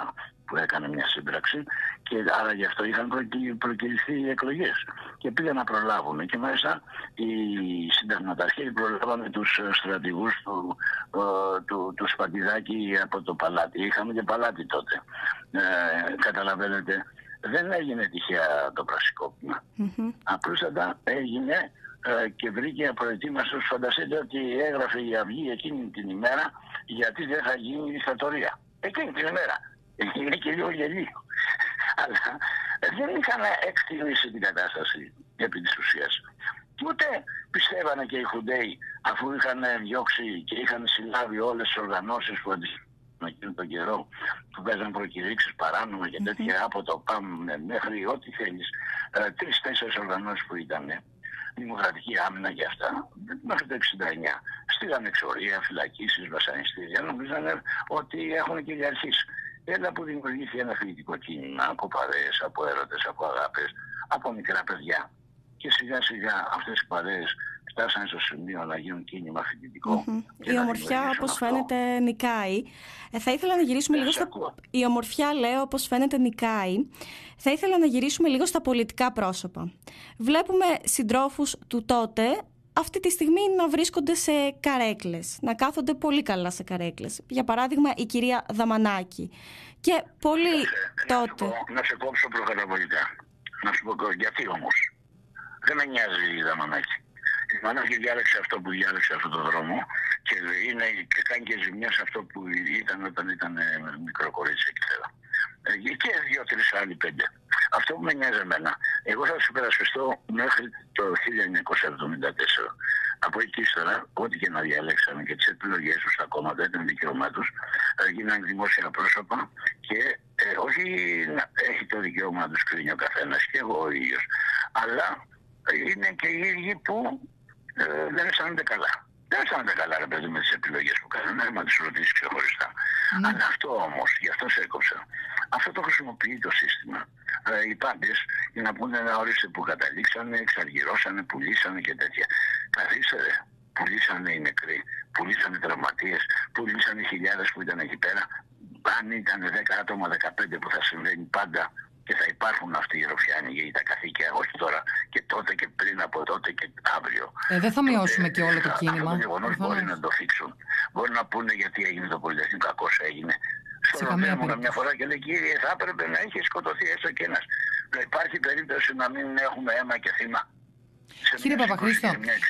που έκανε μια σύμπραξη και άρα γι' αυτό είχαν προκυρηθεί οι εκλογές και πήγαν να προλάβουν και μάλιστα οι συνταγματαρχαίοι προλάβανε τους στρατηγούς του, του, του Σπαντιδάκη από το παλάτι. Είχαμε και παλάτι τότε. Ε, καταλαβαίνετε, δεν έγινε τυχαία το πραξικόπημα. Mm-hmm. Απλούστατα έγινε ε, και βρήκε απροετοίμαστος. Φανταστείτε ότι έγραφε η Αυγή εκείνη την ημέρα γιατί δεν θα γίνει η δικτατορία. Εκείνη την ημέρα. Είναι και λίγο γελίο. Αλλά δεν είχαν εκτιμήσει την κατάσταση επί της ουσίας. Ούτε πιστεύανε και οι Χουντέοι, αφού είχαν διώξει και είχαν συλλάβει όλες τις οργανώσεις που αντιστοιχούν εκείνο τον καιρό, που παίζαν προκηρύξεις παράνομα και τέτοια, mm-hmm. από το ΠΑΜ μέχρι ό,τι θέλεις, ε, τρεις-τέσσερις οργανώσεις που ήταν δημοκρατική άμυνα και αυτά, μέχρι το εξήντα εννιά. Στείλαν εξορία, φυλακίσεις, βασανιστήρια, νομίζανε ότι έχουν κυριαρχήσει. Έλα που δημιουργήθηκε ένα φοιτητικό κίνημα από παρέες, από έρωτες, από αγάπες, από μικρά παιδιά. Και σιγά σιγά αυτές οι παρέες φτάσανε στο σημείο να γίνουν κίνημα φοιτητικό. Mm-hmm. Η ομορφιά, όπως φαίνεται, νικάει. Ε, θα ήθελα να γυρίσουμε λίγο στα... Η ομορφιά, λέω, όπως φαίνεται, νικάει. Θα ήθελα να γυρίσουμε λίγο στα πολιτικά πρόσωπα. Βλέπουμε συντρόφους του τότε αυτή τη στιγμή να βρίσκονται σε καρέκλες, να κάθονται πολύ καλά σε καρέκλες. Για παράδειγμα, η κυρία Δαμανάκη. Και πολύ να τότε... Να, πω, να σε κόψω προκαταβολικά. Να σου πω γιατί όμως. Δεν με νοιάζει η Δαμανάκη. Η Δαμανάκη διάλεξε αυτό που διάλεξε αυτόν τον δρόμο και, είναι, και κάνει και ζημιά σε αυτό που ήταν όταν ήταν μικρό κορίτσι εκεί πέρα. Και δύο-τρεις άλλοι πέντε. Αυτό που με νοιάζει εμένα, εγώ θα σου υπερασπιστώ μέχρι το χίλια εννιακόσια εβδομήντα τέσσερα. Από εκεί ύστερα, ό,τι και να διαλέξανε και τις επιλογές τους στα κόμματα, ήταν δικαίωμά τους, γίνανε δημόσια πρόσωπα και ε, όχι να έχει το δικαίωμα να τους κρίνει ο καθένας και εγώ ο ίδιος, αλλά είναι και οι ίδιοι που ε, δεν αισθάνονται καλά. Δεν αισθάνονται καλά, ρε παιδί, με τις επιλογές που κάνουν, να τις ρωτήσεις ξεχωριστά. Mm. Αλλά αυτό όμως, γι' αυτό σε έκοψα, αυτό το χρησιμοποιεί το σύστημα. Ε, οι πάντες για να πούνε να ορίστε που καταλήξανε, εξαργυρώσανε, πουλήσανε και τέτοια. Καθίστε ρε, πουλήσανε οι νεκροί, πουλήσανε τραυματίες, πουλήσανε οι χιλιάδες που ήταν εκεί πέρα. Αν ήταν δέκα άτομα, δεκαπέντε που θα συμβαίνει πάντα και θα υπάρχουν αυτοί οι ροφιάνοι για τα καθήκια, όχι τώρα και τότε και πριν από τότε και αύριο. Ε, δεν θα μειώσουμε και όλο το κίνημα. Αυτό το γεγονός μπορεί να το θίξουν. Μπορεί να πούνε γιατί έγινε το Πολυτεχνείο, κακώς έγινε. Στον έμουνα μια φορά και λέει, κύριε, θα έπρεπε να είχε σκοτωθεί έστω και ένας. Υπάρχει περίπτωση να μην έχουμε αίμα και θύμα. Κύριε Παπαχρήστο,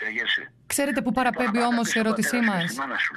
ξέρετε που παραπέμπει όμως η ερώτησή μας.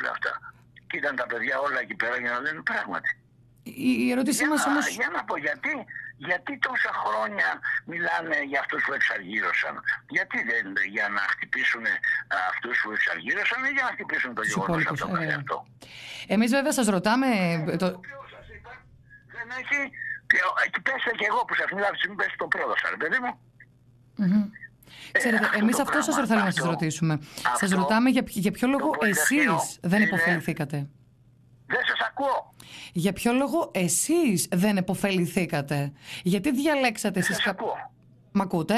Και ήταν τα παιδιά όλα εκεί πέρα για να λένε πράγματι. Η, η ερώτησή για μας να, όμως... Για να πω γιατί, γιατί τόσα χρόνια μιλάνε για αυτούς που εξαργύρωσαν. Γιατί δεν για να χτυπήσουν αυτούς που εξαργύρωσαν ή για να χτυπήσουν το γεγονός αυτό καθ' αυτό. Εμείς βέβαια σας ρωτάμε... Το... Σας είπα, δεν έχει... Πέστε και εγώ που σας μιλάω, μην πέσει το πρόδωσα, ρε παιδί μου. Mm-hmm. Ε, Ξέρετε, αυτό εμείς το αυτό πράγμα, σας θέλουμε να σας αυτό, ρωτήσουμε. αυτό, σας ρωτάμε για, για ποιο λόγο εσείς δεν είναι... υποφεληθήκατε. Δεν σας ακούω. Για ποιο λόγο εσείς δεν υποφεληθήκατε. Γιατί διαλέξατε εσείς... Δεν σας ακούω. Μ' ακούτε?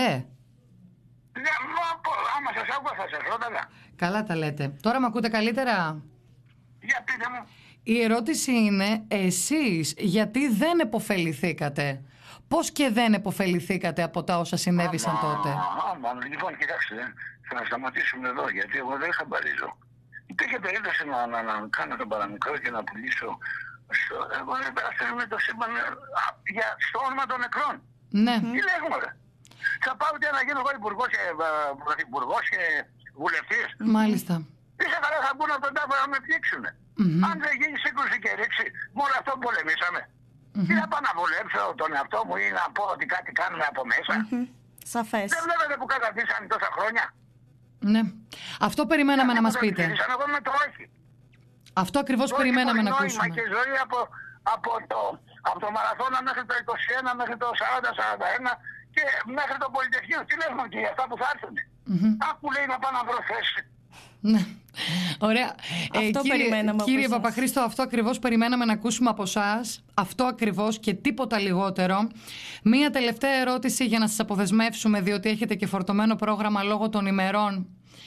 Ναι, άμα σας ακούω θα σας ρώταγα. Καλά τα λέτε. Τώρα μ' ακούτε καλύτερα? Για πείτε μου. Η ερώτηση είναι εσείς γιατί δεν υποφεληθήκατε. Πώς και δεν υποφεληθήκατε από τα όσα συνέβησαν άμα, τότε? Άμα, λοιπόν, κοιτάξτε, θα σταματήσουμε εδώ γιατί εγώ δεν χαμπαρίζω. Υπήρχε περίπτωση να, να, να κάνω τον παραμικρό και να πουλήσω στο, εγώ δεν περάσαμε το σύμπαν για, στο όνομα των νεκρών. Ναι. Τι λέγουμε ρε. Θα πάω και να γίνω εγώ υπουργός και, πρωθυπουργός και βουλευτής. Μάλιστα. Ίσα καλά θα μπουν από τον τάφο να με πιέξουνε. Mm-hmm. Αν δεν γίνει σύγκρουση και ρήξη, μόνο αυτό πολεμήσαμε. Mm-hmm. Τι να πάω να βολέψω τον εαυτό μου ή να πω ότι κάτι κάνουμε από μέσα. Mm-hmm. Σαφές. Δεν βλέπετε που καταρτήσαν τόσα χρόνια. Ναι. Αυτό περιμέναμε να μας πείτε. Εγώ με το όχι. Αυτό ακριβώς το περιμέναμε να νόημα ακούσουμε. Και ζωή από, από, το, από το μαραθώνα μέχρι το είκοσι ένα, μέχρι το σαράντα σαράντα ένα και μέχρι το Πολυτεχνείο. Τι λέμε και για αυτά που θα έρθουν. Mm-hmm. Άκου λέει να πάω να βρω θέση. Ναι. Ωραία. Αυτό ε, περιμέναμε κύριε, κύριε από Παπαχρήστο, αυτό ακριβώς περιμέναμε να ακούσουμε από εσάς. Αυτό ακριβώς και τίποτα λιγότερο. Μία τελευταία ερώτηση για να σας αποδεσμεύσουμε, διότι έχετε και φορτωμένο πρόγραμμα λόγω των ημερών.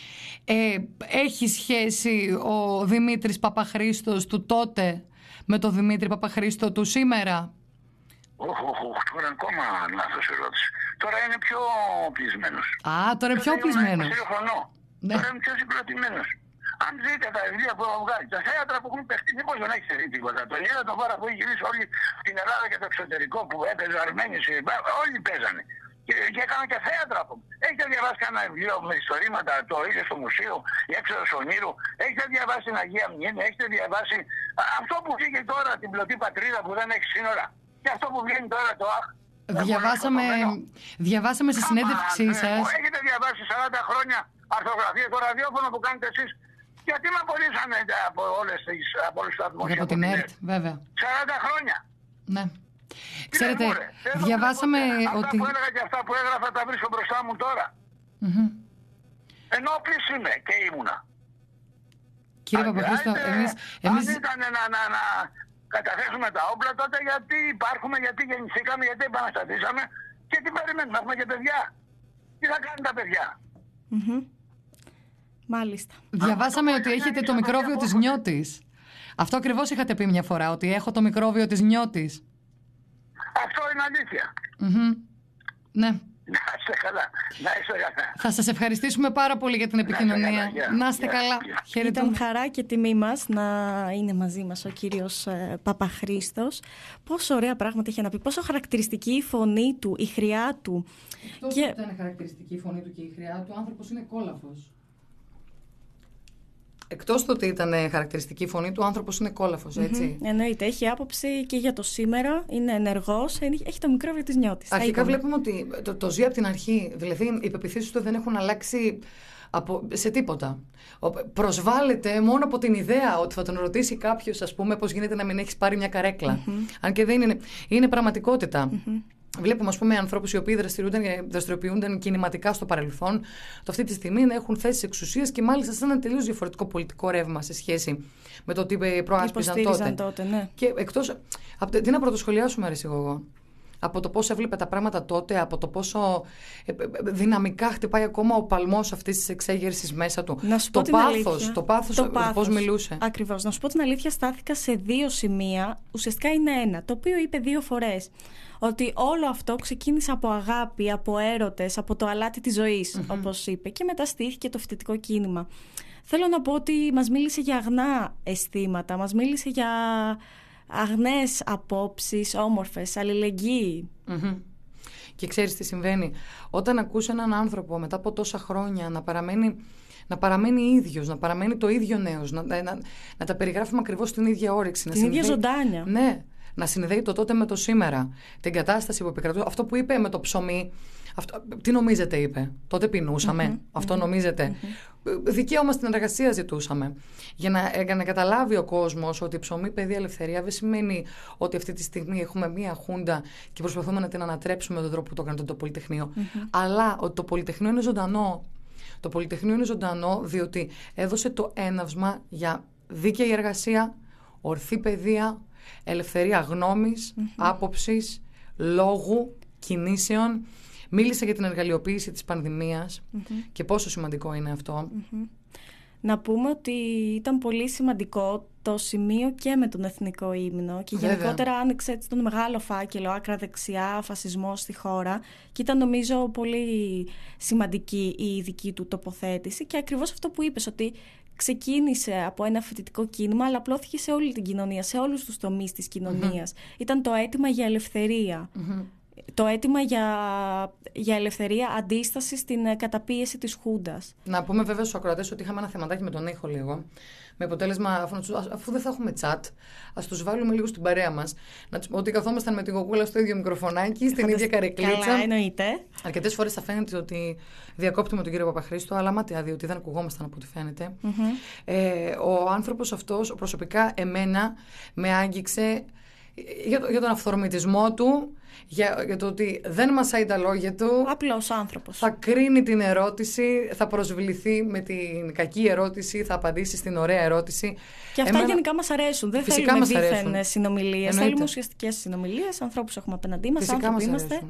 Ε, έχει σχέση ο Δημήτρης Παπαχρήστος του τότε με τον Δημήτρη Παπαχρήστο του σήμερα? Όχι, όχι, τώρα είναι ακόμα λάθος ερώτηση. Τώρα είναι πιο πλησμένος. Α, τώρα είναι πιο πλησμένος. Ναι. Τώρα είναι πιο συγκροτημένος. Αν δείτε τα βιβλία που έχω βγάλει, τα θέατρα που έχουν παιχτεί, μήπως δεν έχει δει τίποτα. Το Γέλα τον Βάρα που έχει γυρίσει όλη την Ελλάδα και το εξωτερικό που έπαιζε Αρμένης, όλοι παίζανε. Και, και έκανα και θέατρα από. Έχετε διαβάσει κανένα βιβλίο με ιστορήματα, το είδε στο μουσείο, η έξοδος Ονείρου, έχετε διαβάσει την Αγία Μνήμη, έχετε διαβάσει αυτό που βγήκε τώρα, την πλωτή πατρίδα που δεν έχει σύνορα. Και αυτό που βγαίνει τώρα το αχ. Διαβάσαμε, διαβάσαμε στη συνέντευξή σας. Έχετε διαβάσει σαράντα χρόνια αρθογραφία, το ραδιόφωνο που κάνετε εσείς. Γιατί με απολύσανε από όλες τις από όλους τους σταθμούς. Από την ΕΡΤ, βέβαια. σαράντα χρόνια. Ναι. Ξέρετε, διαβάσαμε αυτά ότι... Αυτά που έλεγα και αυτά που έγραφα τα βρίσκω μπροστά μου τώρα. Mm-hmm. Ενώ πλής είμαι και ήμουνα. Κύριε Παπαχρήστο, εμείς... εμείς... Αν ήταν να, να, να καταθέσουμε τα όπλα, τότε γιατί υπάρχουμε, γιατί γεννηθήκαμε, γιατί επαναστατήσαμε και τι περιμένουμε, έχουμε και παιδιά. Τι θα κάνουν τα παιδιά. Mm-hmm. Μάλιστα. Διαβάσαμε ότι έχετε το μικρόβιο της νιώτης. Αυτό ακριβώς είχατε πει μια φορά, ότι έχω το μικρόβιο της νιώτης. Αυτό είναι αλήθεια. Mm-hmm. Ναι. Να είστε καλά. Να είστε καλά. Θα σας ευχαριστήσουμε πάρα πολύ για την επικοινωνία. Να είστε καλά. Ήταν χαρά και τιμή μας να είναι μαζί μας ο κύριος ε, Παπαχρήστος. Πόσο ωραία πράγματα είχε να πει. Πόσο χαρακτηριστική η φωνή του, η χρειά του. Εκτός και... ότι ήταν χαρακτηριστική η φωνή του και η χρειά του, ο άνθρωπος είναι κόλαφος. Εκτός του ότι ήταν χαρακτηριστική η φωνή του, ο άνθρωπος είναι κόλαφος, έτσι. Mm-hmm. Εννοείται, έχει άποψη και για το σήμερα, είναι ενεργός, έχει το μικρόβιο της νιώτης. Αρχικά βλέπουμε ότι το, το ζει από την αρχή, δηλαδή οι πεποιθήσεις του δεν έχουν αλλάξει από, σε τίποτα. Προσβάλλεται μόνο από την ιδέα ότι θα τον ρωτήσει κάποιος, ας πούμε, πώς γίνεται να μην έχεις πάρει μια καρέκλα. Mm-hmm. Αν και δεν είναι, είναι πραγματικότητα. Mm-hmm. Βλέπουμε, ας πούμε, ανθρώπους οι οποίοι δραστηριοποιούνταν κινηματικά στο παρελθόν, το αυτή τη στιγμή να έχουν θέσεις εξουσίας και μάλιστα σε ένα τελείως διαφορετικό πολιτικό ρεύμα σε σχέση με το τι προάσπιζαν τότε. τότε ναι. Και εκτός. Από, τι να πρωτοσχολιάσουμε, αρέσει εγώ. Από το πώς έβλεπε τα πράγματα τότε, από το πόσο δυναμικά χτυπάει ακόμα ο παλμός αυτής της εξέγερσης μέσα του. Να σου το, πω πάθος, την το πάθος, το πάθος, πώς μιλούσε. Ακριβώς. Να σου πω την αλήθεια, στάθηκα σε δύο σημεία. Ουσιαστικά είναι ένα, το οποίο είπε δύο φορές. Ότι όλο αυτό ξεκίνησε από αγάπη, από έρωτες, από το αλάτι της ζωής, mm-hmm. όπως είπε. Και μετά στήθηκε το φοιτητικό κίνημα. Θέλω να πω ότι μας μίλησε για αγνά αισθήματα, μας μίλησε για αγνές απόψεις, όμορφες, αλληλεγγύη. Mm-hmm. Και ξέρεις τι συμβαίνει. Όταν ακούς έναν άνθρωπο μετά από τόσα χρόνια να παραμένει, να παραμένει ίδιος, να παραμένει το ίδιο νέος, να, να, να, να τα περιγράφουμε ακριβώς την ίδια όρεξη. Την ίδια ζωντάνια. Ναι. Να συνδέει το τότε με το σήμερα. Την κατάσταση που επικρατούσε. Αυτό που είπε με το ψωμί. Αυτό, τι νομίζετε είπε. Τότε πεινούσαμε. Mm-hmm, αυτό mm-hmm, νομίζετε. Mm-hmm. Δικαίωμα στην εργασία ζητούσαμε. Για να, για να καταλάβει ο κόσμος ότι ψωμί, παιδεία, ελευθερία δεν σημαίνει ότι αυτή τη στιγμή έχουμε μία χούντα και προσπαθούμε να την ανατρέψουμε με τον τρόπο που το έκανε το Πολυτεχνείο. Mm-hmm. Αλλά ότι το Πολυτεχνείο είναι ζωντανό. Το Πολυτεχνείο είναι ζωντανό διότι έδωσε το έναυσμα για δίκαιη εργασία, ορθή παιδεία, ελευθερία γνώμης, mm-hmm. άποψης, λόγου, κινήσεων. Μίλησε για την εργαλειοποίηση της πανδημίας mm-hmm. και πόσο σημαντικό είναι αυτό. Mm-hmm. Να πούμε ότι ήταν πολύ σημαντικό το σημείο και με τον εθνικό ύμνο και Βέβαια. γενικότερα άνοιξε έτσι τον μεγάλο φάκελο, άκρα δεξιά, φασισμό στη χώρα και ήταν νομίζω πολύ σημαντική η δική του τοποθέτηση και ακριβώς αυτό που είπες ότι ξεκίνησε από ένα φοιτητικό κίνημα, αλλά απλώθηκε σε όλη την κοινωνία, σε όλους τους τομείς της κοινωνίας. Mm-hmm. Ήταν το αίτημα για ελευθερία. Mm-hmm. Το αίτημα για, για ελευθερία, αντίσταση στην καταπίεση της Χούντας. Να πούμε βέβαια στους ακροατές ότι είχαμε ένα θεματάκι με τον ήχο λίγο. Με αποτέλεσμα, αφού, αφού δεν θα έχουμε chat, ας τους βάλουμε λίγο στην παρέα μας. Να τους, ότι καθόμασταν με την κοκούλα στο ίδιο μικροφωνάκι, στην ίδια καρεκλίτσα. Καλά, εννοείται. Αρκετές φορές θα φαίνεται ότι διακόπτουμε τον κύριο Παπαχρήστο, αλλά μάτια, διότι δεν ακουγόμασταν από ό,τι φαίνεται. Mm-hmm. Ε, ο άνθρωπος αυτός, προσωπικά, εμένα με άγγιξε για, το, για τον αυθορμητισμό του, για, για το ότι δεν μασάει τα λόγια του. Απλός άνθρωπος. Θα κρίνει την ερώτηση, θα προσβληθεί με την κακή ερώτηση, θα απαντήσει στην ωραία ερώτηση. Και αυτά Εμένα... γενικά μας αρέσουν. Δεν Φυσικά θέλουμε μας δίθεν αρέσουν. συνομιλίες. Θέλουμε ουσιαστικές συνομιλίες, ανθρώπους έχουμε απέναντί μας, Φυσικά άνθρωποι μας είμαστε. Αρέσουν.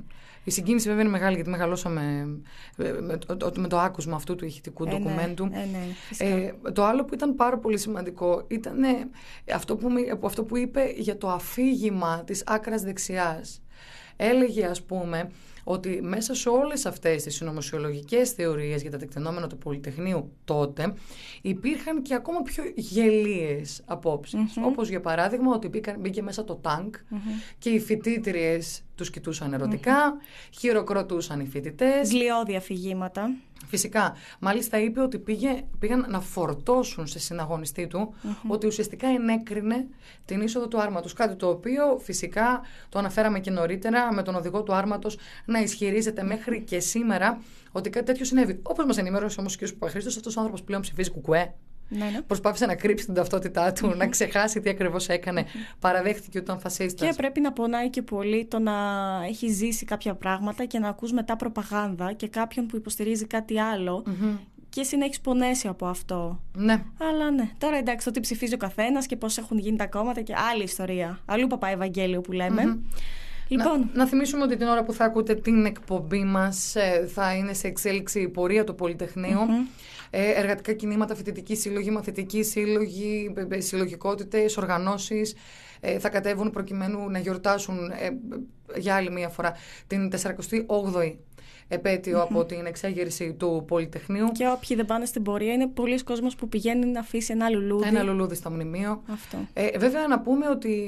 Η συγκίνηση βέβαια είναι μεγάλη, γιατί μεγαλώσαμε με το, με το άκουσμα αυτού του ηχητικού ε, ντοκουμέντου. Ναι, ναι, ε, το άλλο που ήταν πάρα πολύ σημαντικό ήταν αυτό που, αυτό που είπε για το αφήγημα της άκρας δεξιάς. Έλεγε, ας πούμε, ότι μέσα σε όλες αυτές τις συνωμοσιολογικές θεωρίες για τα τεκτενόμενα του Πολυτεχνείου τότε υπήρχαν και ακόμα πιο γελίες απόψεις. Mm-hmm. Όπως για παράδειγμα ότι μπήκε, μπήκε μέσα το τάγκ mm-hmm. και οι φοιτήτριες τους κοιτούσαν ερωτικά, mm-hmm. χειροκροτούσαν οι φοιτητές. Γλιώδη αφηγήματα. Φυσικά. Μάλιστα είπε ότι πήγε, πήγαν να φορτώσουν σε συναγωνιστή του mm-hmm. ότι ουσιαστικά ενέκρινε την είσοδο του άρματος. Κάτι το οποίο φυσικά το αναφέραμε και νωρίτερα με τον οδηγό του άρματος να ισχυρίζεται μέχρι και σήμερα ότι κάτι τέτοιο συνέβη. Όπως μας ενημέρωσε όμως ο κ. Παπαχρήστος, αυτός ο άνθρωπος πλέον ψηφίζει κουκουέ. Ναι, ναι. Προσπάθησε να κρύψει την ταυτότητά του, mm-hmm. να ξεχάσει τι ακριβώς έκανε. Mm-hmm. Παραδέχτηκε ότι ήταν φασίστας. Και πρέπει να πονάει και πολύ το να έχει ζήσει κάποια πράγματα και να ακούς μετά προπαγάνδα και κάποιον που υποστηρίζει κάτι άλλο. Mm-hmm. Και εσύ να έχεις πονέσει από αυτό. Ναι. Αλλά ναι. Τώρα εντάξει, το τι ψηφίζει ο καθένας και πώς έχουν γίνει τα κόμματα και άλλη ιστορία. Αλλού παπά Ευαγγέλιο που λέμε. Mm-hmm. Λοιπόν. Να, να θυμίσουμε ότι την ώρα που θα ακούτε την εκπομπή μας θα είναι σε εξέλιξη η πορεία του Πολυτεχνείου. Mm-hmm. Εργατικά κινήματα, φοιτητικοί σύλλογοι, μαθητικοί σύλλογοι, συλλογικότητες, οργανώσεις θα κατέβουν προκειμένου να γιορτάσουν για άλλη μία φορά την σαρικοστή όγδοη επέτειο mm-hmm. από την εξέγερση του Πολυτεχνείου. Και όποιοι δεν πάνε στην πορεία, είναι πολλοί κόσμος που πηγαίνει να αφήσει ένα λουλούδι. Ένα λουλούδι στο μνημείο. Αυτό. Ε, βέβαια να πούμε ότι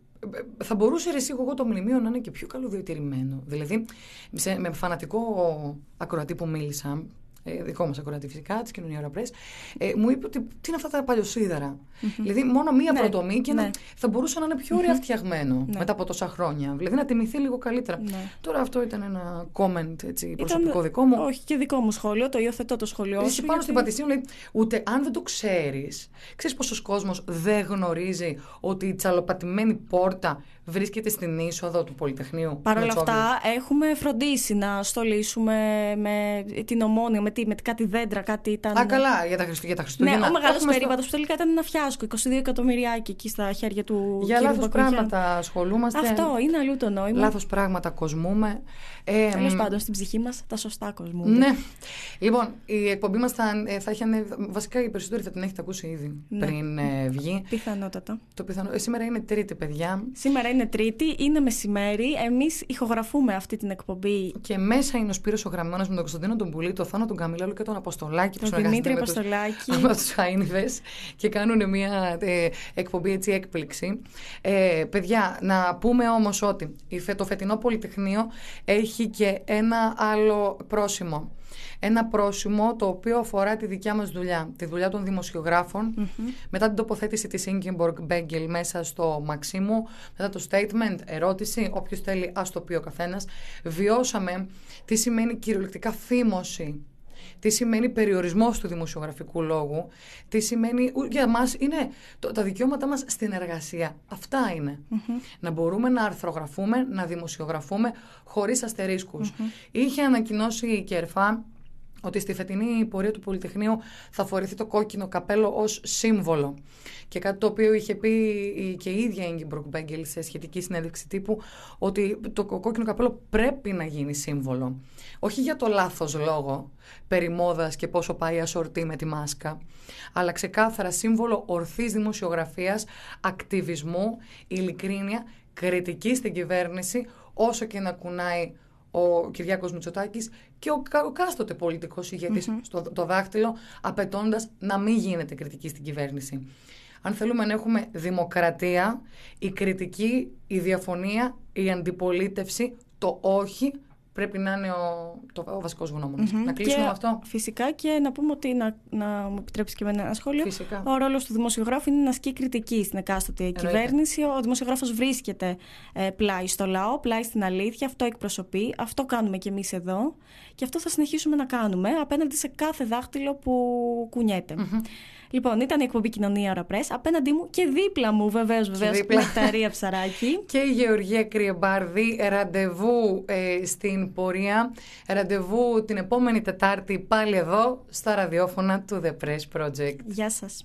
θα μπορούσε ρε εσύ εγώ το μνημείο να είναι και πιο καλοδιατηρημένο. Δηλαδή, σε, με φανατικό ακροατή που μίλησα, ε, δικό μας ακροατή φυσικά, της Κοινωνία Ωραπρές, ε, μου είπε ότι τι είναι αυτά τα παλιοσίδερα. Mm-hmm. Δηλαδή, μόνο μία ναι, πρωτομή και ναι. να, θα μπορούσε να είναι πιο ωραία mm-hmm. φτιαγμένο ναι. μετά από τόσα χρόνια. Δηλαδή, να τιμηθεί λίγο καλύτερα. Ναι. Τώρα, αυτό ήταν ένα comment έτσι, προσωπικό ήταν, δικό μου. Όχι, και δικό μου σχόλιο, το υιοθετώ το σχόλιο σου. Εσύ πάνω γιατί... στην Πατησίου λέει, ούτε αν δεν το ξέρεις, ξέρεις πόσος κόσμος δεν γνωρίζει ότι η τσαλοπατημένη πόρτα βρίσκεται στην είσοδο του Πολυτεχνείου. Παρ' όλα αυτά, έχουμε φροντίσει να στολίσουμε με την Ομόνια, με, τι, με κάτι δέντρα, κάτι ήταν. Α, καλά, για τα, Χριστου, για τα Χριστούγεννα. Ναι, ο μεγάλος περίπατος που τελικά ήταν ένα φιάσκο, είκοσι δύο εκατομμυριάκια εκεί στα χέρια του. Για λάθος πράγματα ασχολούμαστε. Αυτό είναι αλλού το νόημα. Λάθος πράγματα κοσμούμε. Ε, Τέλος πάντων, στην ψυχή μας τα σωστά κοσμούμε. Ναι. Λοιπόν, η εκπομπή μας θα, θα έχει. Βασικά οι περισσότεροι θα την έχετε ακούσει ήδη ναι. πριν ε, βγει. Πιθανότατα. Το πιθανό, ε, σήμερα είναι Τρίτη, παιδιά. Σήμερα είναι Τρίτη, είναι μεσημέρι. Εμείς ηχογραφούμε αυτή την εκπομπή. Και μέσα είναι ο Σπύρος ο Γραμμένος με τον Κωνσταντίνο τον Πουλή, τον Θάνο τον Καμιλέλο και τον Αποστολάκη. Τον Δημήτρη Αποστολάκη. Με τους Χαΐνιδες και κάνουν μια ε, εκπομπή έτσι έκπληξη. Ε, παιδιά, να πούμε όμως ότι το φετινό Πολυτεχνείο έχει και ένα άλλο πρόσημο. Ένα πρόσημο το οποίο αφορά τη δικιά μας δουλειά, τη δουλειά των δημοσιογράφων. Mm-hmm. Μετά την τοποθέτηση της Ingeborg Bengel μέσα στο Μαξίμου, μετά το statement, ερώτηση, όποιος θέλει ας το πει ο καθένας, βιώσαμε τι σημαίνει κυριολεκτικά φήμωση, τι σημαίνει περιορισμός του δημοσιογραφικού λόγου, τι σημαίνει για μας είναι το, τα δικαιώματά μας στην εργασία. Αυτά είναι. Mm-hmm. Να μπορούμε να αρθρογραφούμε, να δημοσιογραφούμε χωρίς αστερίσκους. Mm-hmm. Είχε ανακοινώσει η ΚΕΡΦΑ ότι στη φετινή πορεία του Πολυτεχνείου θα φορεθεί το κόκκινο καπέλο ως σύμβολο. Και κάτι το οποίο είχε πει και η ίδια η Ingeborg Bengel σε σχετική συνέντευξη τύπου, ότι το κόκκινο καπέλο πρέπει να γίνει σύμβολο. Όχι για το λάθος λόγο, περί μόδας και πόσο πάει ασορτή με τη μάσκα, αλλά ξεκάθαρα σύμβολο ορθής δημοσιογραφίας, ακτιβισμού, ειλικρίνεια, κριτική στην κυβέρνηση, όσο και να κουνάει ο Κυριάκος Μητσοτάκης και ο, ο κάστοτε πολιτικός ηγέτης mm-hmm. στο το δάχτυλο, απαιτώντας να μην γίνεται κριτική στην κυβέρνηση. Αν θέλουμε να έχουμε δημοκρατία, η κριτική, η διαφωνία, η αντιπολίτευση, το όχι πρέπει να είναι ο, το, ο βασικός γνώμονας. Mm-hmm. Να κλείσουμε και αυτό. Φυσικά και να πούμε ότι, να, να μου επιτρέψει και εμένα ένα σχόλιο, φυσικά. Ο ρόλος του δημοσιογράφου είναι να ασκεί κριτική στην εκάστοτε Εννοείται. κυβέρνηση. Ο δημοσιογράφος βρίσκεται ε, πλάι στο λαό, πλάι στην αλήθεια, αυτό εκπροσωπεί, αυτό κάνουμε κι εμείς εδώ και αυτό θα συνεχίσουμε να κάνουμε απέναντι σε κάθε δάχτυλο που κουνιέται. Mm-hmm. Λοιπόν, ήταν η εκπομπή Κοινωνία Ωραπρές. Απέναντί μου και δίπλα μου, βεβαίως, βεβαίως, Νεκταρία Ψαράκη. Και η Γεωργία Κρυεμπάρδη. Ραντεβού ε, στην πορεία. Ραντεβού την επόμενη Τετάρτη πάλι εδώ, στα ραδιόφωνα του The Press Project. Γεια σας.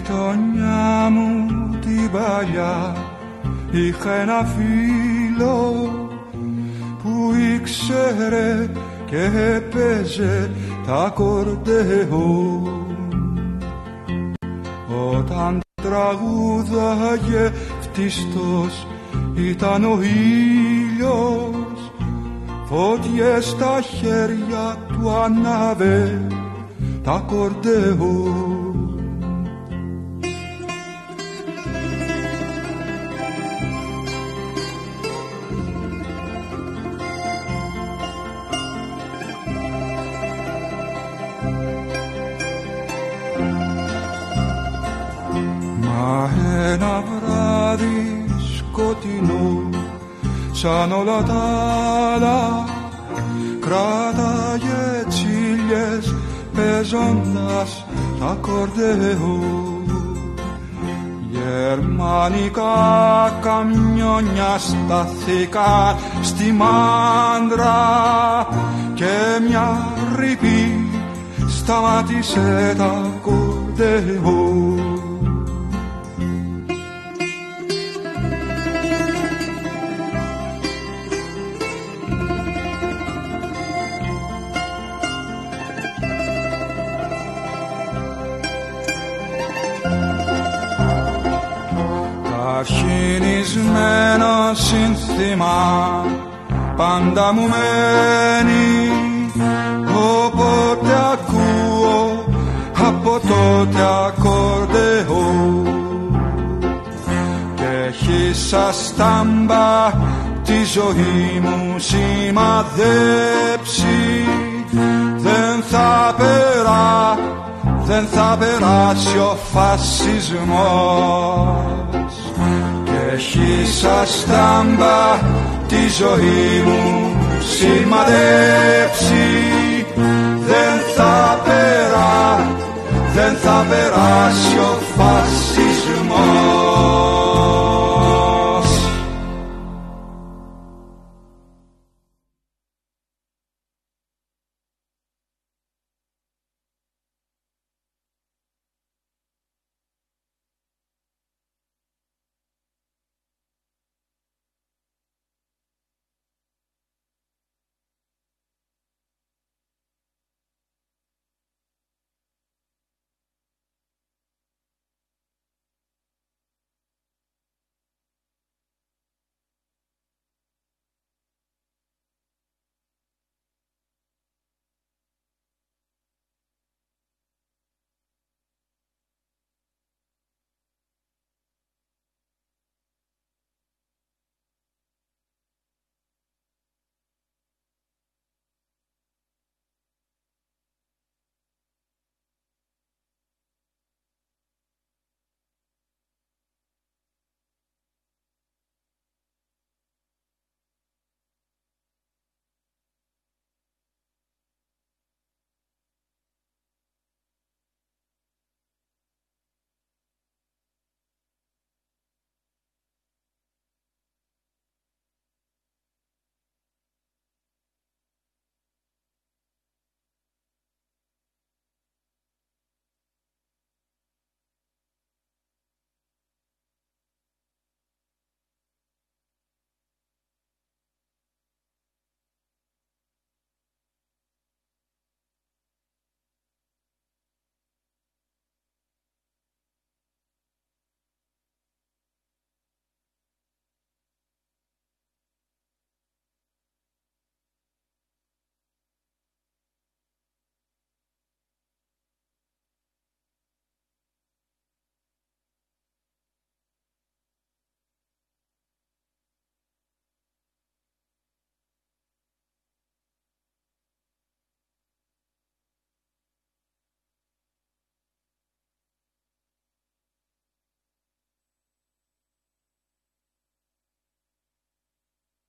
γειτονιά μου την παλιά είχα ένα φίλο που ήξερε και έπαιζε τα κορντεόν. Όταν τραγούδαγε φτιστός ήταν ο ήλιος, φώτιες στα χέρια του ανάβε τα κορντεόν. Μα ένα βράδυ σκοτεινό σαν όλα τα άλλα κράταγε τσίλιες παίζοντας τα κορντεόν. Γερμανικά καμιόνια σταθήκαν στη Μάντρα και μια ρηπή σταμάτησε τα κορντεόν. Αρχινισμένο σύνθημα πάντα μου μένει, όποτε ακούω από τότε ακορντεόν. Και έχει σαν στάμπα τη ζωή μου σημαδέψει, δεν θα περά, δεν θα περάσει ο φασισμός. Έχει σαν στάμπα τη ζωή μου σημαδέψει, δεν θα περά, δεν θα περάσει ο φασισμός.